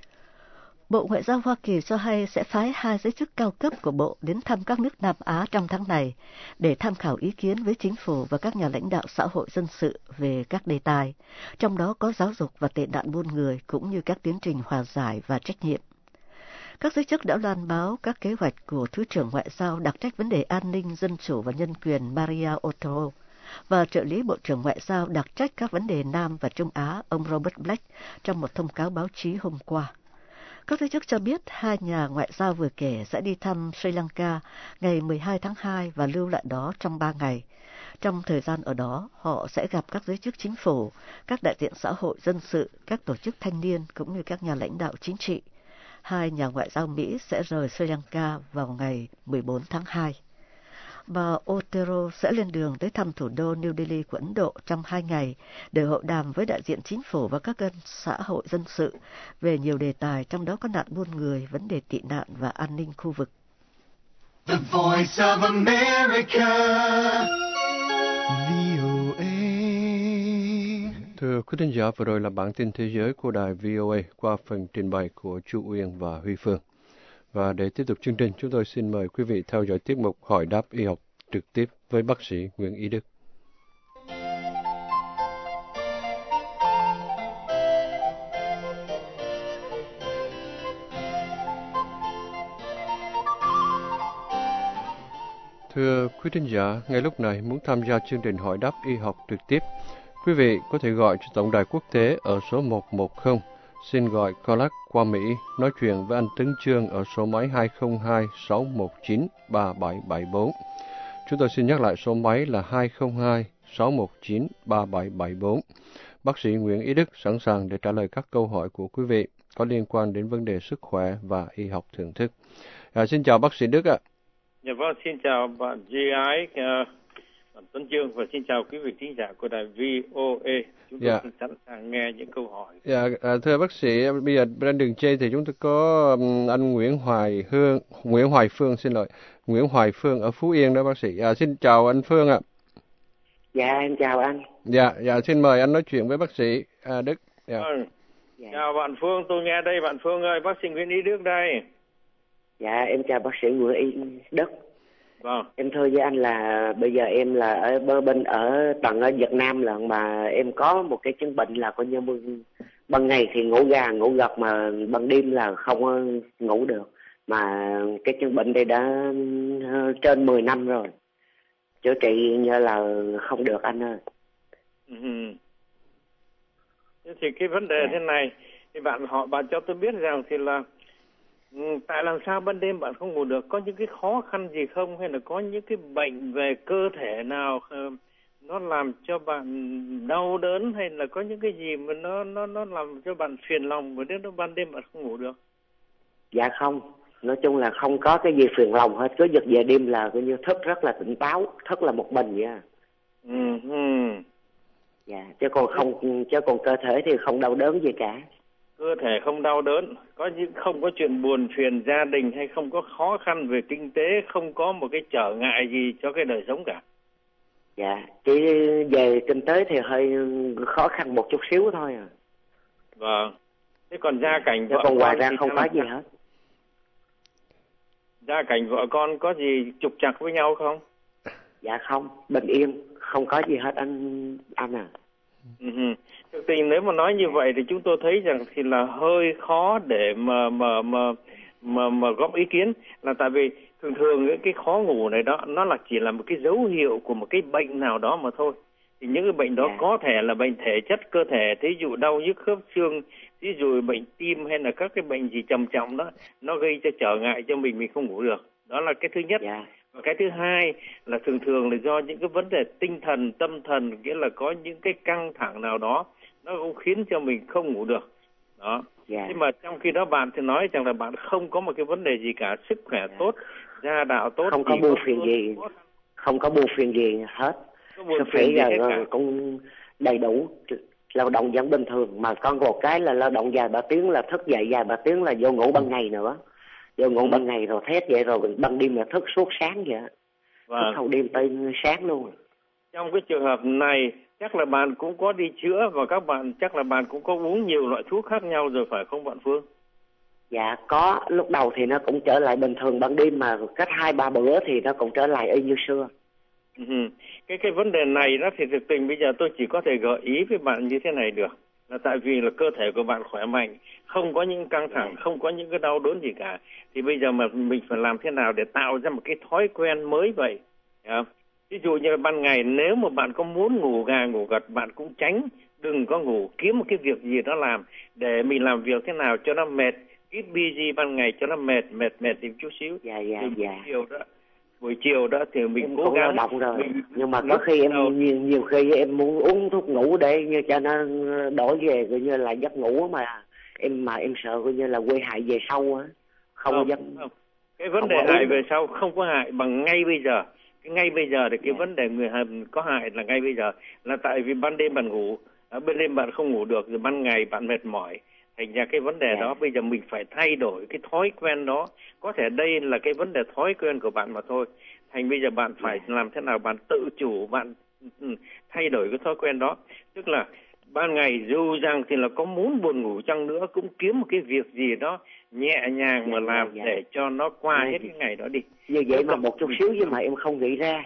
Bộ Ngoại giao Hoa Kỳ cho hay sẽ phái hai giới chức cao cấp của Bộ đến thăm các nước Nam Á trong tháng này để tham khảo ý kiến với chính phủ và các nhà lãnh đạo xã hội dân sự về các đề tài, trong đó có giáo dục và tệ nạn buôn người cũng như các tiến trình hòa giải và trách nhiệm. Các giới chức đã loan báo các kế hoạch của Thứ trưởng Ngoại giao đặc trách vấn đề an ninh, dân chủ và nhân quyền Maria Otero và trợ lý Bộ trưởng Ngoại giao đặc trách các vấn đề Nam và Trung Á ông Robert Black trong một thông cáo báo chí hôm qua. Các giới chức cho biết hai nhà ngoại giao vừa kể sẽ đi thăm Sri Lanka ngày mười hai tháng hai và lưu lại đó trong ba ngày. Trong thời gian ở đó, họ sẽ gặp các giới chức chính phủ, các đại diện xã hội dân sự, các tổ chức thanh niên cũng như các nhà lãnh đạo chính trị. Hai nhà ngoại giao Mỹ sẽ rời Sri Lanka vào ngày mười bốn tháng hai. Bà Otero sẽ lên đường tới thăm thủ đô New Delhi của Ấn Độ trong hai ngày để hội đàm với đại diện chính phủ và các kênh xã hội dân sự về nhiều đề tài, trong đó có nạn buôn người, vấn đề tị nạn và an ninh khu vực. The Voice of America, vê o a. Thưa quý thính giả, vừa rồi là bản tin thế giới của đài vê o a qua phần trình bày của Chu Uyên và Huy Phương. Và để tiếp tục chương trình, chúng tôi xin mời quý vị theo dõi tiết mục Hỏi đáp y học trực tiếp với bác sĩ Nguyễn Ý Đức. Thưa quý thính giả, ngay lúc này muốn tham gia chương trình Hỏi đáp y học trực tiếp, quý vị có thể gọi cho tổng đài quốc tế ở số một một không. Xin gọi Colac qua Mỹ, nói chuyện với anh Tấn Chương ở số máy hai không hai sáu một chín ba bảy bảy bốn. Chúng tôi xin nhắc lại số máy là hai không hai sáu một chín ba bảy bảy bốn. Bác sĩ Nguyễn Ý Đức sẵn sàng để trả lời các câu hỏi của quý vị có liên quan đến vấn đề sức khỏe và y học thưởng thức. À, xin chào bác sĩ Đức ạ. Dạ vâng, xin chào bạn G I, uh, bạn Tuấn Dương và xin chào quý vị khán giả của đài vê o a. Chúng tôi yeah. sẵn sàng nghe những câu hỏi. Dạ, à, thưa bác sĩ, bây giờ trên đường dây thì chúng tôi có um, anh Nguyễn Hoài Hương, Nguyễn Hoài Phương, xin lỗi, Nguyễn Hoài Phương ở Phú Yên đó bác sĩ. À, xin chào anh Phương ạ. Dạ, em chào anh. Dạ, dạ, xin mời anh nói chuyện với bác sĩ à, Đức. Dạ. Vâng. Dạ. Chào bạn Phương, tôi nghe đây bạn Phương ơi, bác sĩ Nguyễn Ý Đức đây. Dạ, em chào bác sĩ Nguyễn Ý Đức. Vâng. Em thưa với anh là bây giờ em là ở bên ở tận ở Việt Nam là mà em có một cái chứng bệnh là coi như ban ngày thì ngủ gà ngủ gật mà ban đêm là không ngủ được, mà cái chứng bệnh này đã trên mười năm rồi, chữa trị như là không được anh ơi. Ừ. Thì cái vấn đề dạ. thế này thì bạn họ bạn cho tôi biết rằng thì là tại làm sao ban đêm bạn không ngủ được, có những cái khó khăn gì không, hay là có những cái bệnh về cơ thể nào nó làm cho bạn đau đớn, hay là có những cái gì mà nó nó nó làm cho bạn phiền lòng và đến đó ban đêm bạn không ngủ được? Dạ không, nói chung là không có cái gì phiền lòng hết, cứ giật về đêm là coi như thức rất là tỉnh táo, thức là một mình vậy à. Ừ, ừ. Dạ, chứ còn không chứ còn cơ thể thì không đau đớn gì cả. Cơ thể không đau đớn, có những không có chuyện buồn phiền gia đình, hay không có khó khăn về kinh tế, không có một cái trở ngại gì cho cái đời sống cả. Dạ, chỉ về kinh tế thì hơi khó khăn một chút xíu thôi à. Vâng. Thế còn gia cảnh vợ còn ngoài ra không có gì hết. Gia cảnh vợ con có gì trục trặc với nhau không? Dạ không, bình yên, không có gì hết anh anh à. Uh-huh. Thực tình nếu mà nói như vậy thì chúng tôi thấy rằng thì là hơi khó để mà mà mà mà, mà góp ý kiến, là tại vì thường thường những cái khó ngủ này đó nó là chỉ là một cái dấu hiệu của một cái bệnh nào đó mà thôi. Thì những cái bệnh đó yeah. có thể là bệnh thể chất cơ thể, thí dụ đau nhức khớp xương, ví dụ bệnh tim, hay là các cái bệnh gì trầm trọng đó nó gây cho trở ngại cho mình mình không ngủ được. Đó là cái thứ nhất. Yeah. Và cái thứ hai là thường thường là do những cái vấn đề tinh thần, tâm thần, nghĩa là có những cái căng thẳng nào đó nó cũng khiến cho mình không ngủ được. Đó. Yeah. Nhưng mà trong khi đó bạn thì nói rằng là bạn không có một cái vấn đề gì cả, sức khỏe yeah. tốt, gia đạo tốt, không có buồn phiền gì, tốt. không có buồn phiền gì hết, sức khỏe giờ cũng đầy đủ, lao động vẫn bình thường, mà có một cái là lao động vài ba tiếng là thức dậy vài ba tiếng là vô ngủ ban ngày nữa. Giờ ngủ ban ngày rồi thét vậy, rồi ban đêm là thức suốt sáng vậy. Vâng. Thức thâu đêm tới sáng luôn. Trong cái trường hợp này chắc là bạn cũng có đi chữa, và các bạn chắc là bạn cũng có uống nhiều loại thuốc khác nhau rồi phải không bạn Phương? Dạ có, lúc đầu thì nó cũng trở lại bình thường ban đêm, mà cách hai ba bữa thì nó cũng trở lại y như xưa. Ừ. Cái cái vấn đề này đó thì thực tình bây giờ tôi chỉ có thể gợi ý với bạn như thế này được. Là tại vì là cơ thể của bạn khỏe mạnh, không có những căng thẳng, không có những cái đau đớn gì cả. Thì bây giờ mà mình phải làm thế nào để tạo ra một cái thói quen mới vậy? Yeah. Ví dụ như là ban ngày nếu mà bạn có muốn ngủ gà ngủ gật, bạn cũng tránh, đừng có ngủ, kiếm một cái việc gì đó làm để mình làm việc thế nào cho nó mệt, ít busy ban ngày cho nó mệt, mệt mệt thì chút xíu. Dạ dạ buổi dạ. Chiều đó, buổi chiều đó thì mình em cố gắng. Động rồi. Mình, nhưng mà có khi em đầu... nhiều nhiều khi em muốn uống thuốc ngủ để như cho nó đổi về coi như là giấc ngủ, mà em mà em sợ coi như là gây hại về sau á, không, không giấc. Không. Cái vấn đề hại về sau không có hại bằng ngay bây giờ. Cái ngay bây giờ thì cái yeah. vấn đề người có hại là ngay bây giờ, là tại vì ban đêm bạn ngủ, ban đêm bạn không ngủ được, rồi ban ngày bạn mệt mỏi. Thành ra cái vấn đề yeah. đó bây giờ mình phải thay đổi cái thói quen đó. Có thể đây là cái vấn đề thói quen của bạn mà thôi. Thành bây giờ bạn phải yeah. làm thế nào bạn tự chủ, bạn thay đổi cái thói quen đó. Tức là ban ngày dù rằng thì là có muốn buồn ngủ chăng nữa cũng kiếm một cái việc gì đó nhẹ nhàng mà làm dạ, dạ. để cho nó qua dạ, hết cái ngày đó đi. Như vậy mà một chút xíu nhưng mà em không nghĩ ra.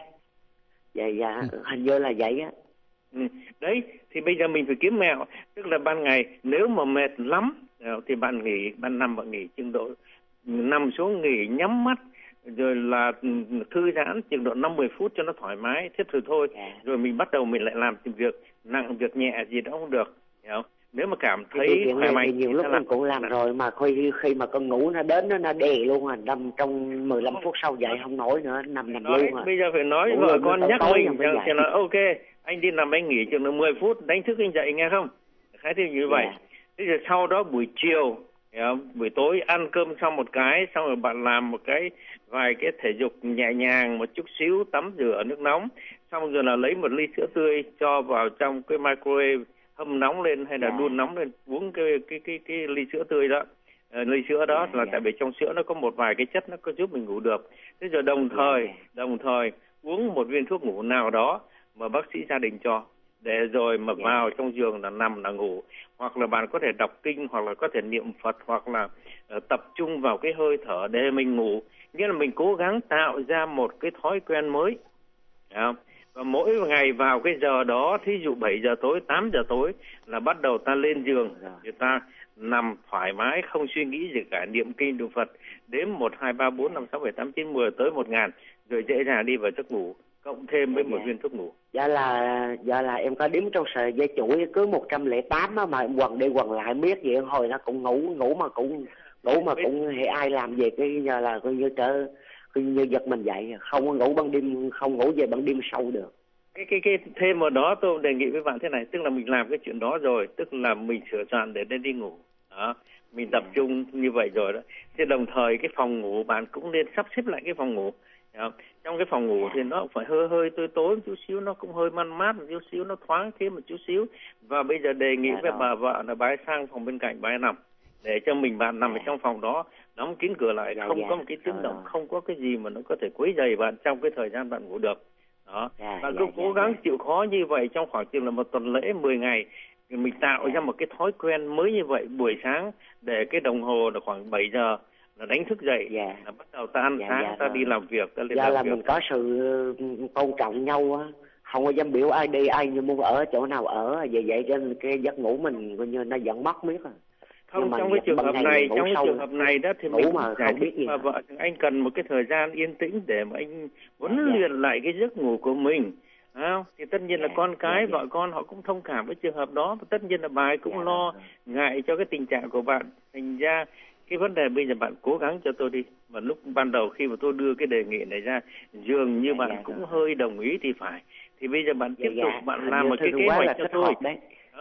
Dạ dạ, hình như là vậy á. Ừ. Đấy, thì bây giờ mình phải kiếm mẹo, tức là ban ngày nếu mà mệt lắm thì bạn nghỉ, bạn nằm bạn nghỉ chừng độ nằm xuống nghỉ nhắm mắt rồi là thư giãn chừng độ năm mười phút cho nó thoải mái, thế rồi thôi. Yeah. Rồi mình bắt đầu mình lại làm việc nặng, việc nhẹ gì đó không được, hiểu không? Nếu mà cảm thấy khỏe mạnh thì nhiều lúc mình cũng làm rồi mà khi khi mà con ngủ nó đến nó nó đè luôn à, nằm trong mười lăm phút sau dậy không nổi nữa, nằm nằm nói, luôn à. Bây giờ phải nói vợ con nhắc mình rằng thì là ok, anh đi nằm anh nghỉ chừng mười phút, đánh thức anh dậy nghe không? Khái thì như vậy. Yeah. Thế rồi sau đó buổi chiều, hiểu, buổi tối ăn cơm xong một cái, xong rồi bạn làm một cái vài cái thể dục nhẹ nhàng một chút xíu, tắm rửa nước nóng, xong rồi là lấy một ly sữa tươi cho vào trong cái microwave hâm nóng lên hay là yeah. đun nóng lên, uống cái cái cái cái ly sữa tươi đó. À, ly sữa đó yeah, là yeah. tại vì trong sữa nó có một vài cái chất nó có giúp mình ngủ được. Thế rồi đồng thời yeah. đồng thời uống một viên thuốc ngủ nào đó mà bác sĩ gia đình cho, để rồi mà yeah. vào trong giường là nằm là ngủ, hoặc là bạn có thể đọc kinh, hoặc là có thể niệm Phật, hoặc là uh, tập trung vào cái hơi thở để mình ngủ. Nghĩa là mình cố gắng tạo ra một cái thói quen mới, không? Và mỗi ngày vào cái giờ đó, thí dụ bảy giờ tối, tám giờ tối là bắt đầu ta lên giường, người ta nằm thoải mái, không suy nghĩ gì cả, niệm kinh niệm Phật, đếm một, hai, ba, bốn, năm, sáu, bảy, tám, chín, mười tới một ngàn, rồi dễ dàng đi vào giấc ngủ, cộng thêm với dạ, một dạ. viên thuốc ngủ. Dạ là dạ là em có đếm trong sợi dây chuỗi cứ một trăm lẻ tám á, mà em quần đi quần lại biết vậy, hồi nó cũng ngủ ngủ mà cũng ngủ mà cũng hệ ai làm về cái giờ là coi như trở coi như giật mình dậy, không có ngủ ban đêm, không ngủ về ban đêm sâu được. Cái cái cái thêm vào đó tôi đề nghị với bạn thế này, tức là mình làm cái chuyện đó rồi, tức là mình sửa soạn để đi ngủ đó, mình tập trung như vậy rồi đó. Thì đồng thời cái phòng ngủ bạn cũng nên sắp xếp lại cái phòng ngủ. Trong cái phòng ngủ thì nó phải hơi hơi tối tối một chút xíu, nó cũng hơi man mát một chút xíu, nó thoáng thêm một chút xíu. Và bây giờ đề nghị với bà vợ là bà ấy sang phòng bên cạnh bà ấy nằm, để cho mình bạn nằm ở trong phòng đó, đóng kín cửa lại, không có một cái tiếng động, không có cái gì mà nó có thể quấy rầy bạn trong cái thời gian bạn ngủ được. Đó. Bạn cứ cố gắng chịu khó như vậy trong khoảng chừng là một tuần lễ mười ngày, mình tạo ra một cái thói quen mới như vậy. Buổi sáng để cái đồng hồ là khoảng bảy giờ là đánh thức dậy, dạ. là bắt đầu ta ăn dạ, sáng, dạ, ta rồi. đi làm việc, ta lên dạ làm là việc. Mình có sự tôn trọng nhau á, không có dám biểu ai đi ai như muốn ở chỗ nào ở, vậy vậy cho nên cái giấc ngủ mình coi như nó dẫn mất miết à. Không, trong cái trường hợp này, trong cái trường hợp này đó thì mình mà giải thích mà vợ anh cần một cái thời gian yên tĩnh để mà anh huấn dạ, luyện dạ. lại cái giấc ngủ của mình. À, thì tất nhiên là dạ, con cái, dạ, vợ dạ. con họ cũng thông cảm với trường hợp đó, và tất nhiên là bà ấy cũng dạ, lo dạ. ngại cho cái tình trạng của bạn. Thành ra cái vấn đề bây giờ bạn cố gắng cho tôi đi. Mà lúc ban đầu khi mà tôi đưa cái đề nghị này ra, dường như dạ, bạn dạ, cũng dạ. hơi đồng ý thì phải. Thì bây giờ bạn dạ, tiếp tục dạ. bạn làm một cái kế hoạch cho tôi. Đấy.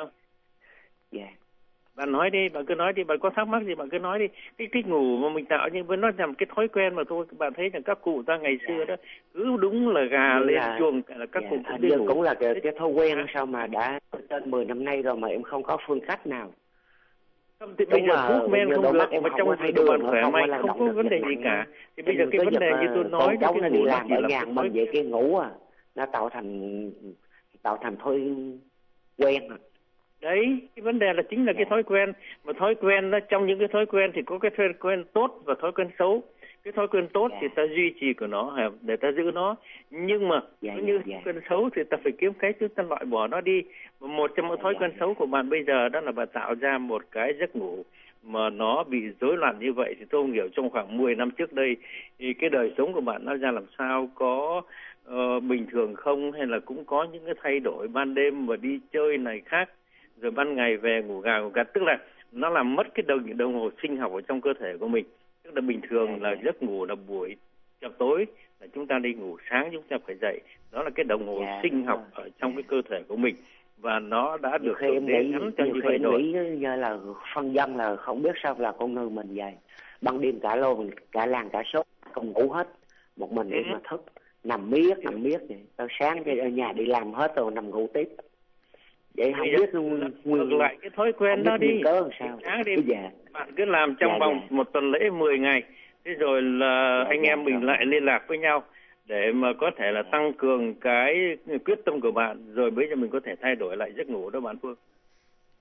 Dạ. Bạn nói đi, bạn cứ nói đi, bạn có thắc mắc gì bạn cứ nói đi. Cái cái ngủ mà mình tạo nhưng với nó làm cái thói quen mà thôi. Bạn thấy rằng các cụ ta ngày xưa đó cứ đúng là gà đúng lên là, chuồng là các dạ, cụ cũng đi ngủ. Cũng là cái, cái thói quen à. Sao mà đã trên mười năm nay rồi mà em không có phương cách nào. Không, thì bây giờ thuốc men không được, mà trong khi bạn khỏe mạnh không, không có vấn đề gì cả. Thì bây giờ cái vấn đề như tôi nói cháu nó đi làm ở nhà mình vậy cái ngủ à, nó tạo thành tạo thành thói quen à. Đấy, cái vấn đề là chính là cái thói quen. Mà thói quen đó, trong những cái thói quen thì có cái thói quen tốt và thói quen xấu. Cái thói quen tốt yeah. thì ta duy trì của nó để ta giữ nó. Nhưng mà yeah, như yeah, yeah. quen xấu thì ta phải kiếm cách chúng ta loại bỏ nó đi. Một trong những thói yeah, quen yeah. xấu của bạn bây giờ đó là bạn tạo ra một cái giấc ngủ mà nó bị rối loạn như vậy. Thì tôi không hiểu trong khoảng mười năm trước đây thì cái đời sống của bạn nó ra làm sao, có uh, bình thường không, hay là cũng có những cái thay đổi ban đêm và đi chơi này khác, rồi ban ngày về ngủ gà ngủ gật, tức là nó làm mất cái đồng, đồng hồ sinh học ở trong cơ thể của mình. Tức là bình thường là giấc ngủ là buổi chiều tối là chúng ta đi ngủ, sáng chúng ta phải dậy. Đó là cái đồng hồ yeah, sinh học ở trong cái cơ thể của mình, và nó đã được thực tế gắn cho như vậy rồi. Nghĩ như là phân dân là không biết sao là con người mình vậy. Ban đêm cả lô cả làng cả số không ngủ hết, một mình ừ. mà thức nằm miết nằm miết vậy. Tới sáng cái ở nhà đi làm hết rồi nằm ngủ tiếp. Vậy không biết ngược lại cái thói quen đó đi. Sáng đi dạ. bạn cứ làm trong dạ, vòng dạ. một tuần lễ mười ngày, thế rồi là dạ, anh dạ, em mình dạ. lại liên lạc với nhau để mà có thể là tăng cường cái quyết tâm của bạn, rồi bây giờ mình có thể thay đổi lại giấc ngủ đó bạn Phương.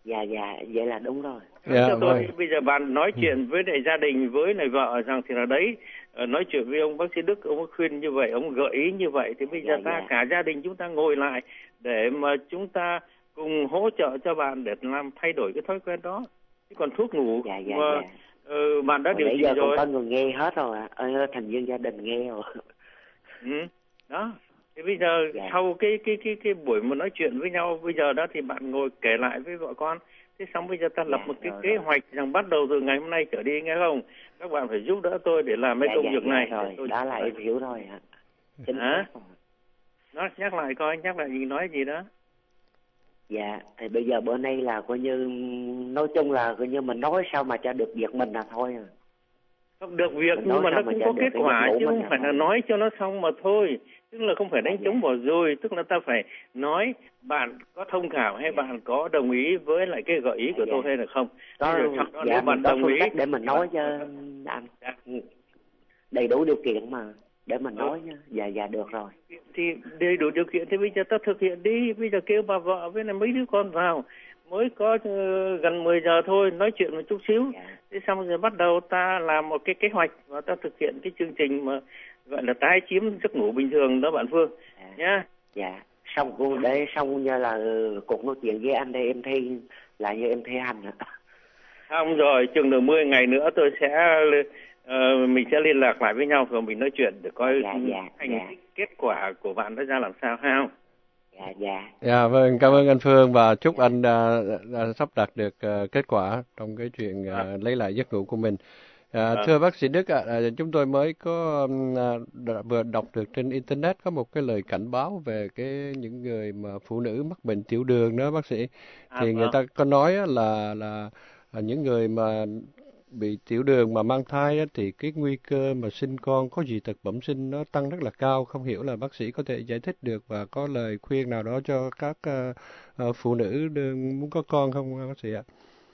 Dạ dạ, vậy là đúng rồi. Dạ, cho tôi vâng. Bây giờ bạn nói chuyện với lại gia đình, với lại vợ rằng thì là đấy, nói chuyện với ông bác sĩ Đức, ông khuyên như vậy, ông gợi ý như vậy, thì bây giờ dạ, ta dạ. cả gia đình chúng ta ngồi lại để mà chúng ta cùng hỗ trợ cho bạn để làm thay đổi cái thói quen đó. Chứ còn thuốc ngủ dạ, dạ, mà, dạ. Uh, bạn đã còn điều trị giờ rồi. Còn có người nghe hết rồi ạ, à. Thành viên gia đình nghe rồi. Ừ, đó. Thì bây giờ dạ. sau cái cái cái cái buổi mà nói chuyện với nhau bây giờ đó thì bạn ngồi kể lại với vợ con. Thế xong bây giờ ta lập dạ, một cái rồi, kế rồi. hoạch rằng bắt đầu từ ngày hôm nay trở đi, nghe không? Các bạn phải giúp đỡ tôi để làm cái dạ, công dạ, việc dạ, này. Rồi. Tôi đó là em hiểu rồi ạ. Hả? Nó nhắc lại coi, nhắc lại gì nói gì đó. Dạ, thì bây giờ bữa nay là coi như nói chung là coi như mình nói sao mà cho được việc mình là thôi à. Không được việc mình nhưng mà nó cũng có kết quả chứ không phải là nói cho nó xong mà thôi. Tức là không phải đánh trống bỏ dùi, tức là ta phải nói bạn có thông cảm hay bạn có đồng ý với lại cái gợi ý của tôi hay là không. Có, đó, dạ, nếu bạn đồng ý để mình nói cho anh dạ. đầy đủ điều kiện mà để mình nói nha. Dạ dạ được rồi. Thì đầy đủ điều kiện thì bây giờ ta thực hiện đi, bây giờ kêu bà vợ với lại mấy đứa con vào. Mới có uh, gần mười giờ thôi, nói chuyện một chút xíu. Dạ. Thế xong rồi bắt đầu ta làm một cái kế hoạch và ta thực hiện cái chương trình mà gọi là tái chiếm giấc ngủ bình thường đó bạn Phương. Dạ. Nhá. Dạ. Xong cô để xong như là cuộc nói chuyện với anh đây em thấy là như em thấy anh ạ. Xong rồi, chừng được mười ngày nữa tôi sẽ uh, mình sẽ liên lạc lại với nhau rồi mình nói chuyện để coi dạ, dạ, thành dạ. kết quả của bạn nó ra làm sao ha không? Dạ dạ. Dạ vâng, cảm ơn anh Phương và chúc dạ. anh đã, đã sắp đạt được uh, kết quả trong cái chuyện uh, à. lấy lại giấc ngủ của mình. À, à. Thưa bác sĩ Đức, à, chúng tôi mới có à, vừa đọc được trên internet có một cái lời cảnh báo về cái những người mà phụ nữ mắc bệnh tiểu đường đó bác sĩ. Thì à, người vâng. ta có nói là là những người mà bị tiểu đường mà mang thai á, thì cái nguy cơ mà sinh con có dị tật bẩm sinh nó tăng rất là cao. Không hiểu là bác sĩ có thể giải thích được và có lời khuyên nào đó cho các uh, uh, phụ nữ đương muốn có con không bác sĩ ạ?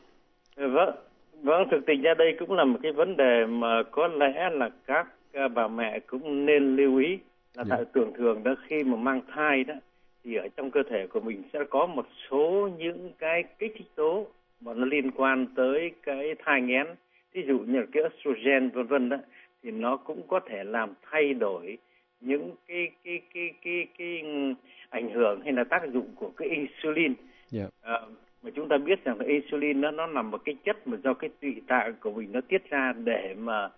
Vâng, vâng, thực tình ra đây cũng là một cái vấn đề mà có lẽ là các uh, bà mẹ cũng nên lưu ý là tại yeah. thường thường đó khi mà mang thai đó thì ở trong cơ thể của mình sẽ có một số những cái kích thích tố mà nó liên quan tới cái thai nghén. Ví dụ như là cái estrogen vân vân đó thì nó cũng có thể làm thay đổi những cái cái cái cái cái, cái ảnh hưởng hay là tác dụng của cái insulin. Yeah. À, mà chúng ta biết rằng là insulin nó nó là một cái chất mà do cái tụy tạng của mình nó tiết ra để mà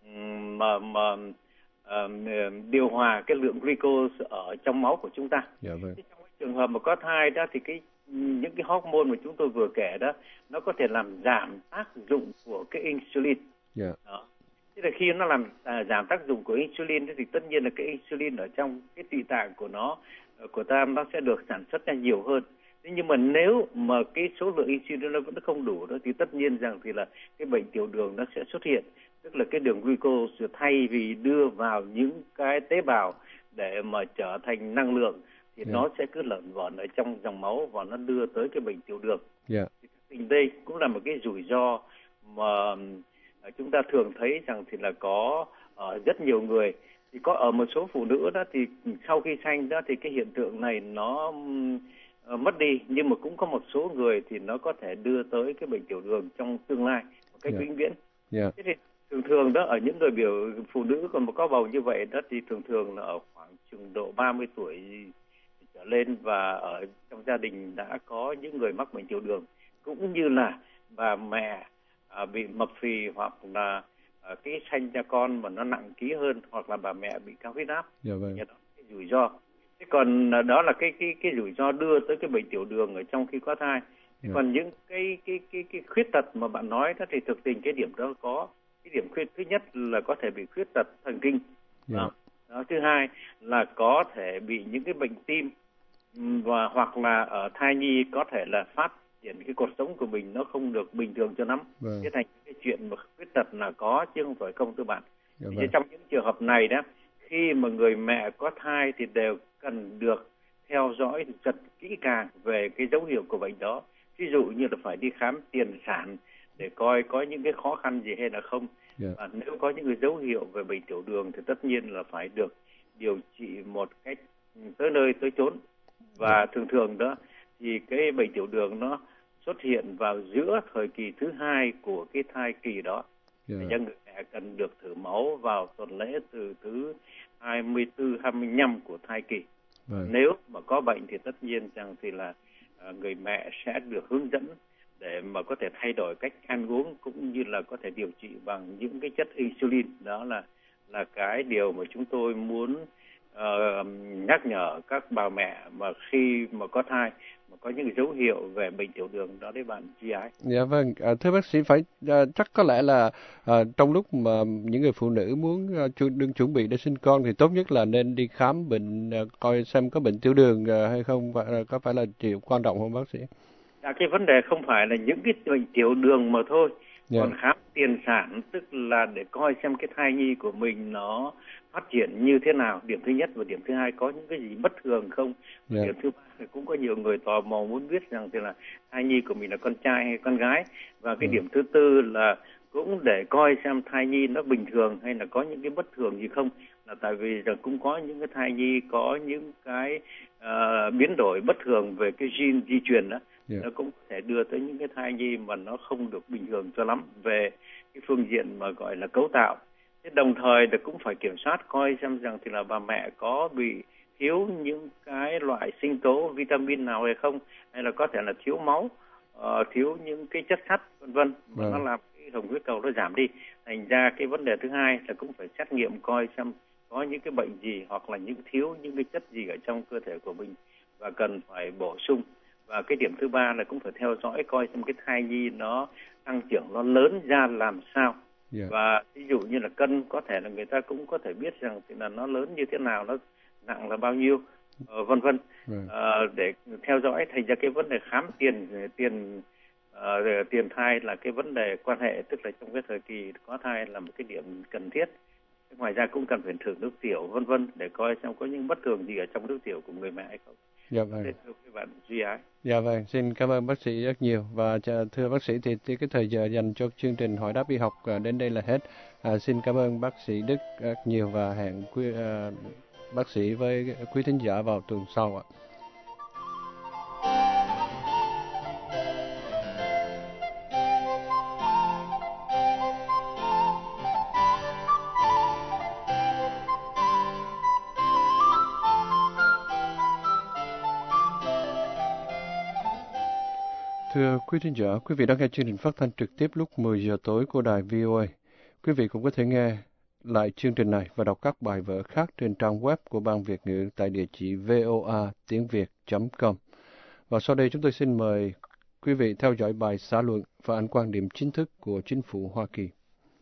mà mà uh, điều hòa cái lượng glucose ở trong máu của chúng ta. Yeah, vâng. Trong cái trường hợp mà có thai đó thì cái những cái hormone mà chúng tôi vừa kể đó nó có thể làm giảm tác dụng của cái insulin. Yeah. Đó. Thế là khi nó làm à, giảm tác dụng của insulin thì tất nhiên là cái insulin ở trong cái tụy tạng của nó của ta nó sẽ được sản xuất ra nhiều hơn. Thế nhưng mà nếu mà cái số lượng insulin nó vẫn không đủ đó thì tất nhiên rằng thì là cái bệnh tiểu đường nó sẽ xuất hiện. Tức là cái đường glucose thay vì đưa vào những cái tế bào để mà trở thành năng lượng thì yeah. nó sẽ cứ lởn vởn ở trong dòng máu và nó đưa tới cái bệnh tiểu đường. Yeah. Thì đây cũng là một cái rủi ro mà chúng ta thường thấy rằng thì là có ở rất nhiều người. Thì có ở một số phụ nữ đó thì sau khi sanh đó thì cái hiện tượng này nó uh, mất đi, nhưng mà cũng có một số người thì nó có thể đưa tới cái bệnh tiểu đường trong tương lai một cách vĩnh viễn. Yeah. Thế thì thường thường đó ở những người biểu phụ nữ còn có bầu như vậy đó thì thường thường là ở khoảng chừng độ ba mươi tuổi trở lên và ở trong gia đình đã có những người mắc bệnh tiểu đường, cũng như là bà mẹ à, bị mập phì hoặc là à, cái sanh ra con mà nó nặng ký hơn, hoặc là bà mẹ bị cao huyết áp. Dạ vâng. Đó cái rủi ro. Thế còn à, đó là cái cái cái rủi ro đưa tới cái bệnh tiểu đường ở trong khi có thai. Thế dạ. Còn những cái cái cái cái khuyết tật mà bạn nói đó thì thực tình cái điểm đó có cái điểm khuyết thứ nhất là có thể bị khuyết tật thần kinh. Dạ. Đó. Đó, thứ hai là có thể bị những cái bệnh tim, và hoặc là ở thai nhi có thể là phát triển cái cột sống của mình nó không được bình thường cho lắm. Vâng. Thế thành cái chuyện mà khuyết tật là có chứ không phải không thưa bạn. Dạ vâng. Trong những trường hợp này đó, khi mà người mẹ có thai thì đều cần được theo dõi thật kỹ càng về cái dấu hiệu của bệnh đó. Ví dụ như là phải đi khám tiền sản để coi có những cái khó khăn gì hay là không. Yeah. Và nếu có những cái dấu hiệu về bệnh tiểu đường thì tất nhiên là phải được điều trị một cách tới nơi tới chốn. Và yeah. thường thường đó thì cái bệnh tiểu đường nó xuất hiện vào giữa thời kỳ thứ hai của cái thai kỳ đó. Yeah. Cho người mẹ cần được thử máu vào tuần lễ từ thứ hai mươi tư, hai mươi lăm của thai kỳ. Right. Nếu mà có bệnh thì tất nhiên rằng thì là uh, người mẹ sẽ được hướng dẫn để mà có thể thay đổi cách ăn uống cũng như là có thể điều trị bằng những cái chất insulin. Đó là là cái điều mà chúng tôi muốn uh, nhắc nhở các bà mẹ mà khi mà có thai mà có những dấu hiệu về bệnh tiểu đường đó đấy bạn G I. Dạ vâng, à, thưa bác sĩ, phải à, chắc có lẽ là à, trong lúc mà những người phụ nữ muốn à, chu, đừng chuẩn bị để sinh con thì tốt nhất là nên đi khám bệnh, à, coi xem có bệnh tiểu đường à, hay không, và à, có phải là điều quan trọng không bác sĩ? À, cái vấn đề không phải là những cái bệnh tiểu đường mà thôi, Yeah. còn khám tiền sản tức là để coi xem cái thai nhi của mình nó phát triển như thế nào. Điểm thứ nhất và điểm thứ hai có những cái gì bất thường không. Yeah. Điểm thứ ba thì cũng có nhiều người tò mò muốn biết rằng thì là thai nhi của mình là con trai hay con gái. Và cái Yeah. điểm thứ tư là cũng để coi xem thai nhi nó bình thường hay là có những cái bất thường gì không. Là tại vì rằng cũng có những cái thai nhi có những cái uh, biến đổi bất thường về cái gene di truyền đó. Yeah. Nó cũng có thể đưa tới những cái thai nhi mà nó không được bình thường cho lắm về cái phương diện mà gọi là cấu tạo. Thế đồng thời là cũng phải kiểm soát coi xem rằng thì là bà mẹ có bị thiếu những cái loại sinh tố vitamin nào hay không, hay là có thể là thiếu máu, uh, thiếu những cái chất sắt vân vân, mà Vâng. nó làm cái hồng huyết cầu nó giảm đi. Thành ra cái vấn đề thứ hai là cũng phải xét nghiệm coi xem có những cái bệnh gì hoặc là những thiếu những cái chất gì ở trong cơ thể của mình và cần phải bổ sung. Và cái điểm thứ ba là cũng phải theo dõi coi xem cái thai nhi nó tăng trưởng nó lớn ra làm sao. Yeah. Và ví dụ như là cân có thể là người ta cũng có thể biết rằng thì là nó lớn như thế nào, nó nặng là bao nhiêu, uh, vân vân. Right. Uh, để theo dõi. Thành ra cái vấn đề khám tiền tiền uh, tiền thai là cái vấn đề quan hệ, tức là trong cái thời kỳ có thai là một cái điểm cần thiết. Ngoài ra cũng cần phải thử nước tiểu vân vân để coi xem có những bất thường gì ở trong nước tiểu của người mẹ hay không. Dạ vâng. Thế thưa các bạn G I. Dạ vâng, xin cảm ơn bác sĩ rất nhiều. Và thưa bác sĩ thì, thì cái thời giờ dành cho chương trình Hỏi đáp y học đến đây là hết. À, xin cảm ơn bác sĩ Đức rất nhiều và hẹn quý, à, bác sĩ với quý thính giả vào tuần sau ạ. Thưa quý thính giả, quý vị đang nghe chương trình phát thanh trực tiếp lúc mười giờ tối của đài vê o a. Quý vị cũng có thể nghe lại chương trình này và đọc các bài vở khác trên trang web của Ban Việt ngữ tại địa chỉ voa tiếng việt chấm com. Và sau đây chúng tôi xin mời quý vị theo dõi bài xã luận và ảnh quan điểm chính thức của chính phủ Hoa Kỳ.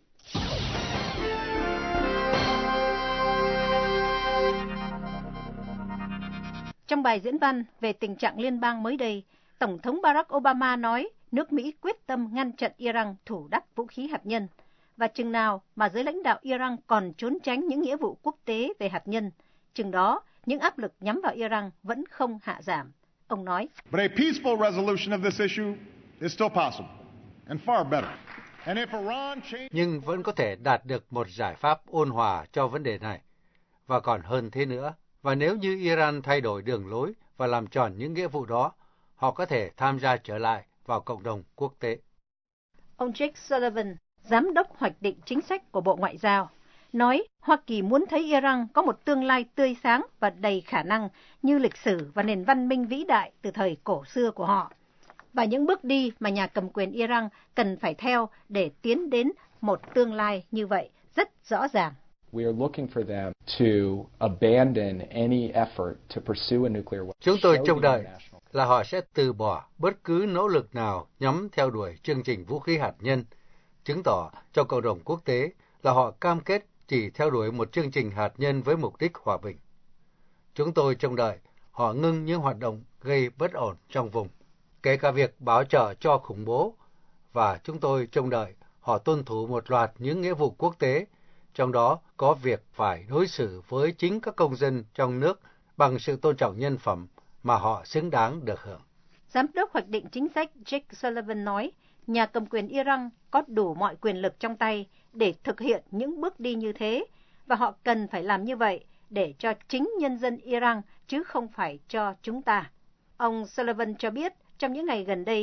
Trong bài diễn văn về tình trạng liên bang mới đây, Tổng thống Barack Obama nói nước Mỹ quyết tâm ngăn chặn Iran thủ đắp vũ khí hạt nhân. Và chừng nào mà giới lãnh đạo Iran còn trốn tránh những nghĩa vụ quốc tế về hạt nhân, chừng đó những áp lực nhắm vào Iran vẫn không hạ giảm. Ông nói, But a peaceful resolution of this issue is still possible and far better. And if Iran changes... Nhưng vẫn có thể đạt được một giải pháp ôn hòa cho vấn đề này. Và còn hơn thế nữa, và nếu như Iran thay đổi đường lối và làm tròn những nghĩa vụ đó, họ có thể tham gia trở lại vào cộng đồng quốc tế. Ông Jake Sullivan, giám đốc hoạch định chính sách của Bộ Ngoại giao, nói Hoa Kỳ muốn thấy Iran có một tương lai tươi sáng và đầy khả năng như lịch sử và nền văn minh vĩ đại từ thời cổ xưa của họ, và những bước đi mà nhà cầm quyền Iran cần phải theo để tiến đến một tương lai như vậy rất rõ ràng. We are looking for them to abandon any effort to pursue a nuclear weapon. Chúng tôi trông đợi là họ sẽ từ bỏ bất cứ nỗ lực nào nhắm theo đuổi chương trình vũ khí hạt nhân, chứng tỏ cho cộng đồng quốc tế là họ cam kết chỉ theo đuổi một chương trình hạt nhân với mục đích hòa bình. Chúng tôi trông đợi họ ngưng những hoạt động gây bất ổn trong vùng, kể cả việc bảo trợ cho khủng bố, và chúng tôi trông đợi họ tuân thủ một loạt những nghĩa vụ quốc tế, trong đó có việc phải đối xử với chính các công dân trong nước bằng sự tôn trọng nhân phẩm mà họ xứng đáng được hưởng. Giám đốc hoạch định chính sách Jake Sullivan nói, nhà cầm quyền Iran có đủ mọi quyền lực trong tay để thực hiện những bước đi như thế, và họ cần phải làm như vậy để cho chính nhân dân Iran, chứ không phải cho chúng ta. Ông Sullivan cho biết, trong những ngày gần đây,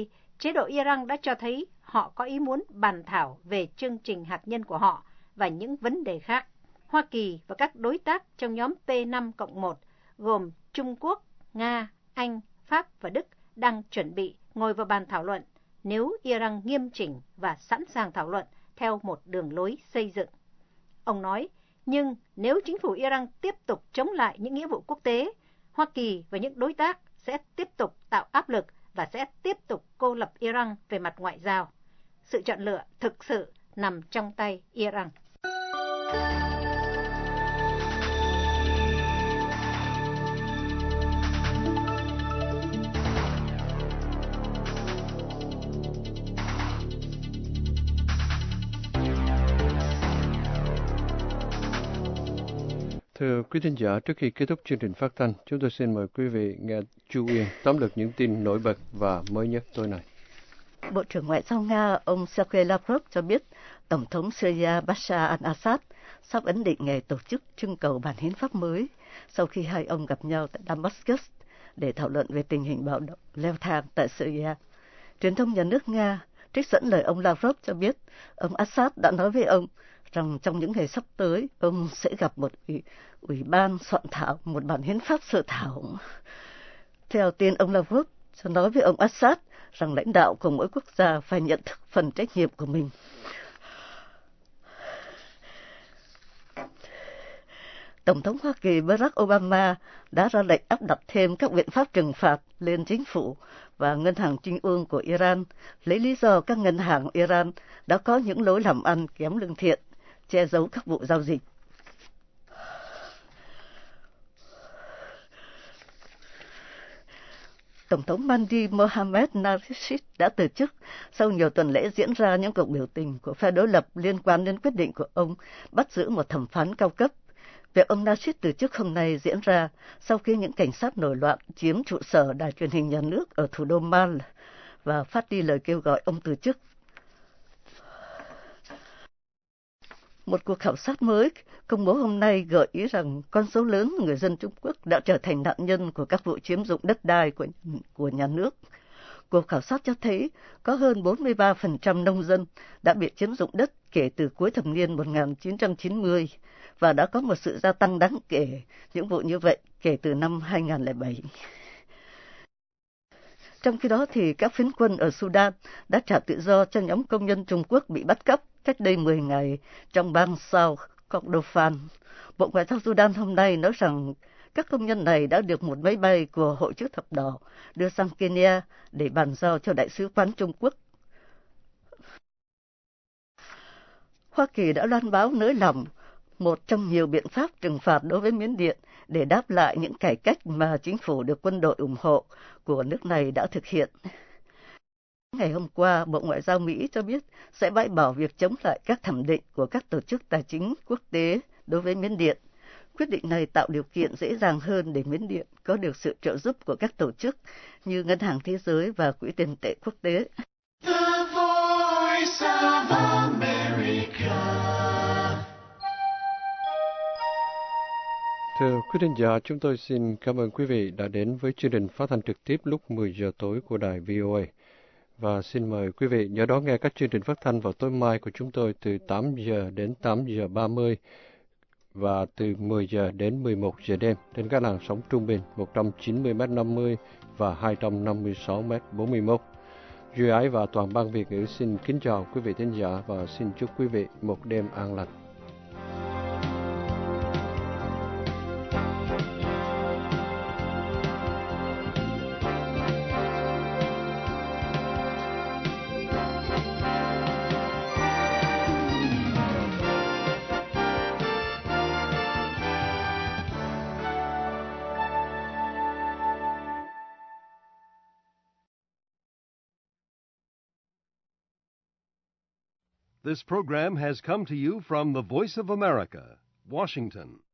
chế độ Iran đã cho thấy họ có ý muốn bàn thảo về chương trình hạt nhân của họ và những vấn đề khác. Hoa Kỳ và các đối tác trong nhóm P năm cộng một gồm Trung Quốc, Nga, Anh, Pháp và Đức đang chuẩn bị ngồi vào bàn thảo luận nếu Iran nghiêm chỉnh và sẵn sàng thảo luận theo một đường lối xây dựng. Ông nói, nhưng nếu chính phủ Iran tiếp tục chống lại những nghĩa vụ quốc tế, Hoa Kỳ và những đối tác sẽ tiếp tục tạo áp lực và sẽ tiếp tục cô lập Iran về mặt ngoại giao. Sự chọn lựa thực sự nằm trong tay Iran. Thưa quý thính giả, trước khi kết thúc chương trình phát thanh, chúng tôi xin mời quý vị nghe chú Yên tóm lược những tin nổi bật và mới nhất tối nay. Bộ trưởng Ngoại giao Nga ông Sergei Lavrov cho biết Tổng thống Syria Bashar al-Assad sắp ấn định ngày tổ chức trưng cầu bản hiến pháp mới sau khi hai ông gặp nhau tại Damascus để thảo luận về tình hình bạo động leo thang tại Syria. Truyền thông nhà nước Nga trích dẫn lời ông Lavrov cho biết ông Assad đã nói với ông rằng trong những ngày sắp tới, ông sẽ gặp một ủy, ủy ban soạn thảo một bản hiến pháp sơ thảo. Theo tin ông Lavrov cho nói với ông Assad rằng lãnh đạo của mỗi quốc gia phải nhận thức phần trách nhiệm của mình. Tổng thống Hoa Kỳ Barack Obama đã ra lệnh áp đặt thêm các biện pháp trừng phạt lên chính phủ và ngân hàng trung ương của Iran, lấy lý do các ngân hàng Iran đã có những lối làm ăn kém lương thiện, che giấu các vụ giao dịch. Tổng thống Mahdi Mohamed Nasheed đã từ chức sau nhiều tuần lễ diễn ra những cuộc biểu tình của phe đối lập liên quan đến quyết định của ông bắt giữ một thẩm phán cao cấp. Việc ông Nasheed từ chức hôm nay diễn ra sau khi những cảnh sát nổi loạn chiếm trụ sở đài truyền hình nhà nước ở thủ đô Mal và phát đi lời kêu gọi ông từ chức. Một cuộc khảo sát mới công bố hôm nay gợi ý rằng con số lớn người dân Trung Quốc đã trở thành nạn nhân của các vụ chiếm dụng đất đai của, của nhà nước. Cuộc khảo sát cho thấy có hơn bốn mươi ba phần trăm nông dân đã bị chiếm dụng đất kể từ cuối thập niên một nghìn chín trăm chín mươi và đã có một sự gia tăng đáng kể những vụ như vậy kể từ năm hai nghìn lẻ bảy. Trong khi đó thì các phiến quân ở Sudan đã trả tự do cho nhóm công nhân Trung Quốc bị bắt cóc cách đây mười ngày trong bang South Kordofan. Bộ Ngoại giao Sudan hôm nay nói rằng các công nhân này đã được một máy bay của Hội chữ thập đỏ đưa sang Kenya để bàn giao cho Đại sứ quán Trung Quốc. Hoa Kỳ đã loan báo nới lỏng một trong nhiều biện pháp trừng phạt đối với Miến Điện để đáp lại những cải cách mà chính phủ được quân đội ủng hộ của nước này đã thực hiện. Ngày hôm qua, Bộ Ngoại giao Mỹ cho biết sẽ bãi bỏ việc chống lại các thẩm định của các tổ chức tài chính quốc tế đối với Miến Điện. Quyết định này tạo điều kiện dễ dàng hơn để Miến Điện có được sự trợ giúp của các tổ chức như Ngân hàng Thế giới và Quỹ tiền tệ quốc tế. The Voice of America. Thưa quý thính giả, chúng tôi xin cảm ơn quý vị đã đến với chương trình phát thanh trực tiếp lúc mười giờ tối của đài vê o a. Và xin mời quý vị nhớ đón nghe các chương trình phát thanh vào tối mai của chúng tôi từ tám giờ đến tám giờ ba mươi và từ mười giờ đến mười một giờ đêm trên các làn sóng trung bình một trăm chín mươi mét năm mươi và hai trăm năm mươi sáu mét bốn mươi mốt. Duy Ái và toàn ban Việt ngữ xin kính chào quý vị thính giả và xin chúc quý vị một đêm an lành. This program has come to you from the Voice of America, Washington.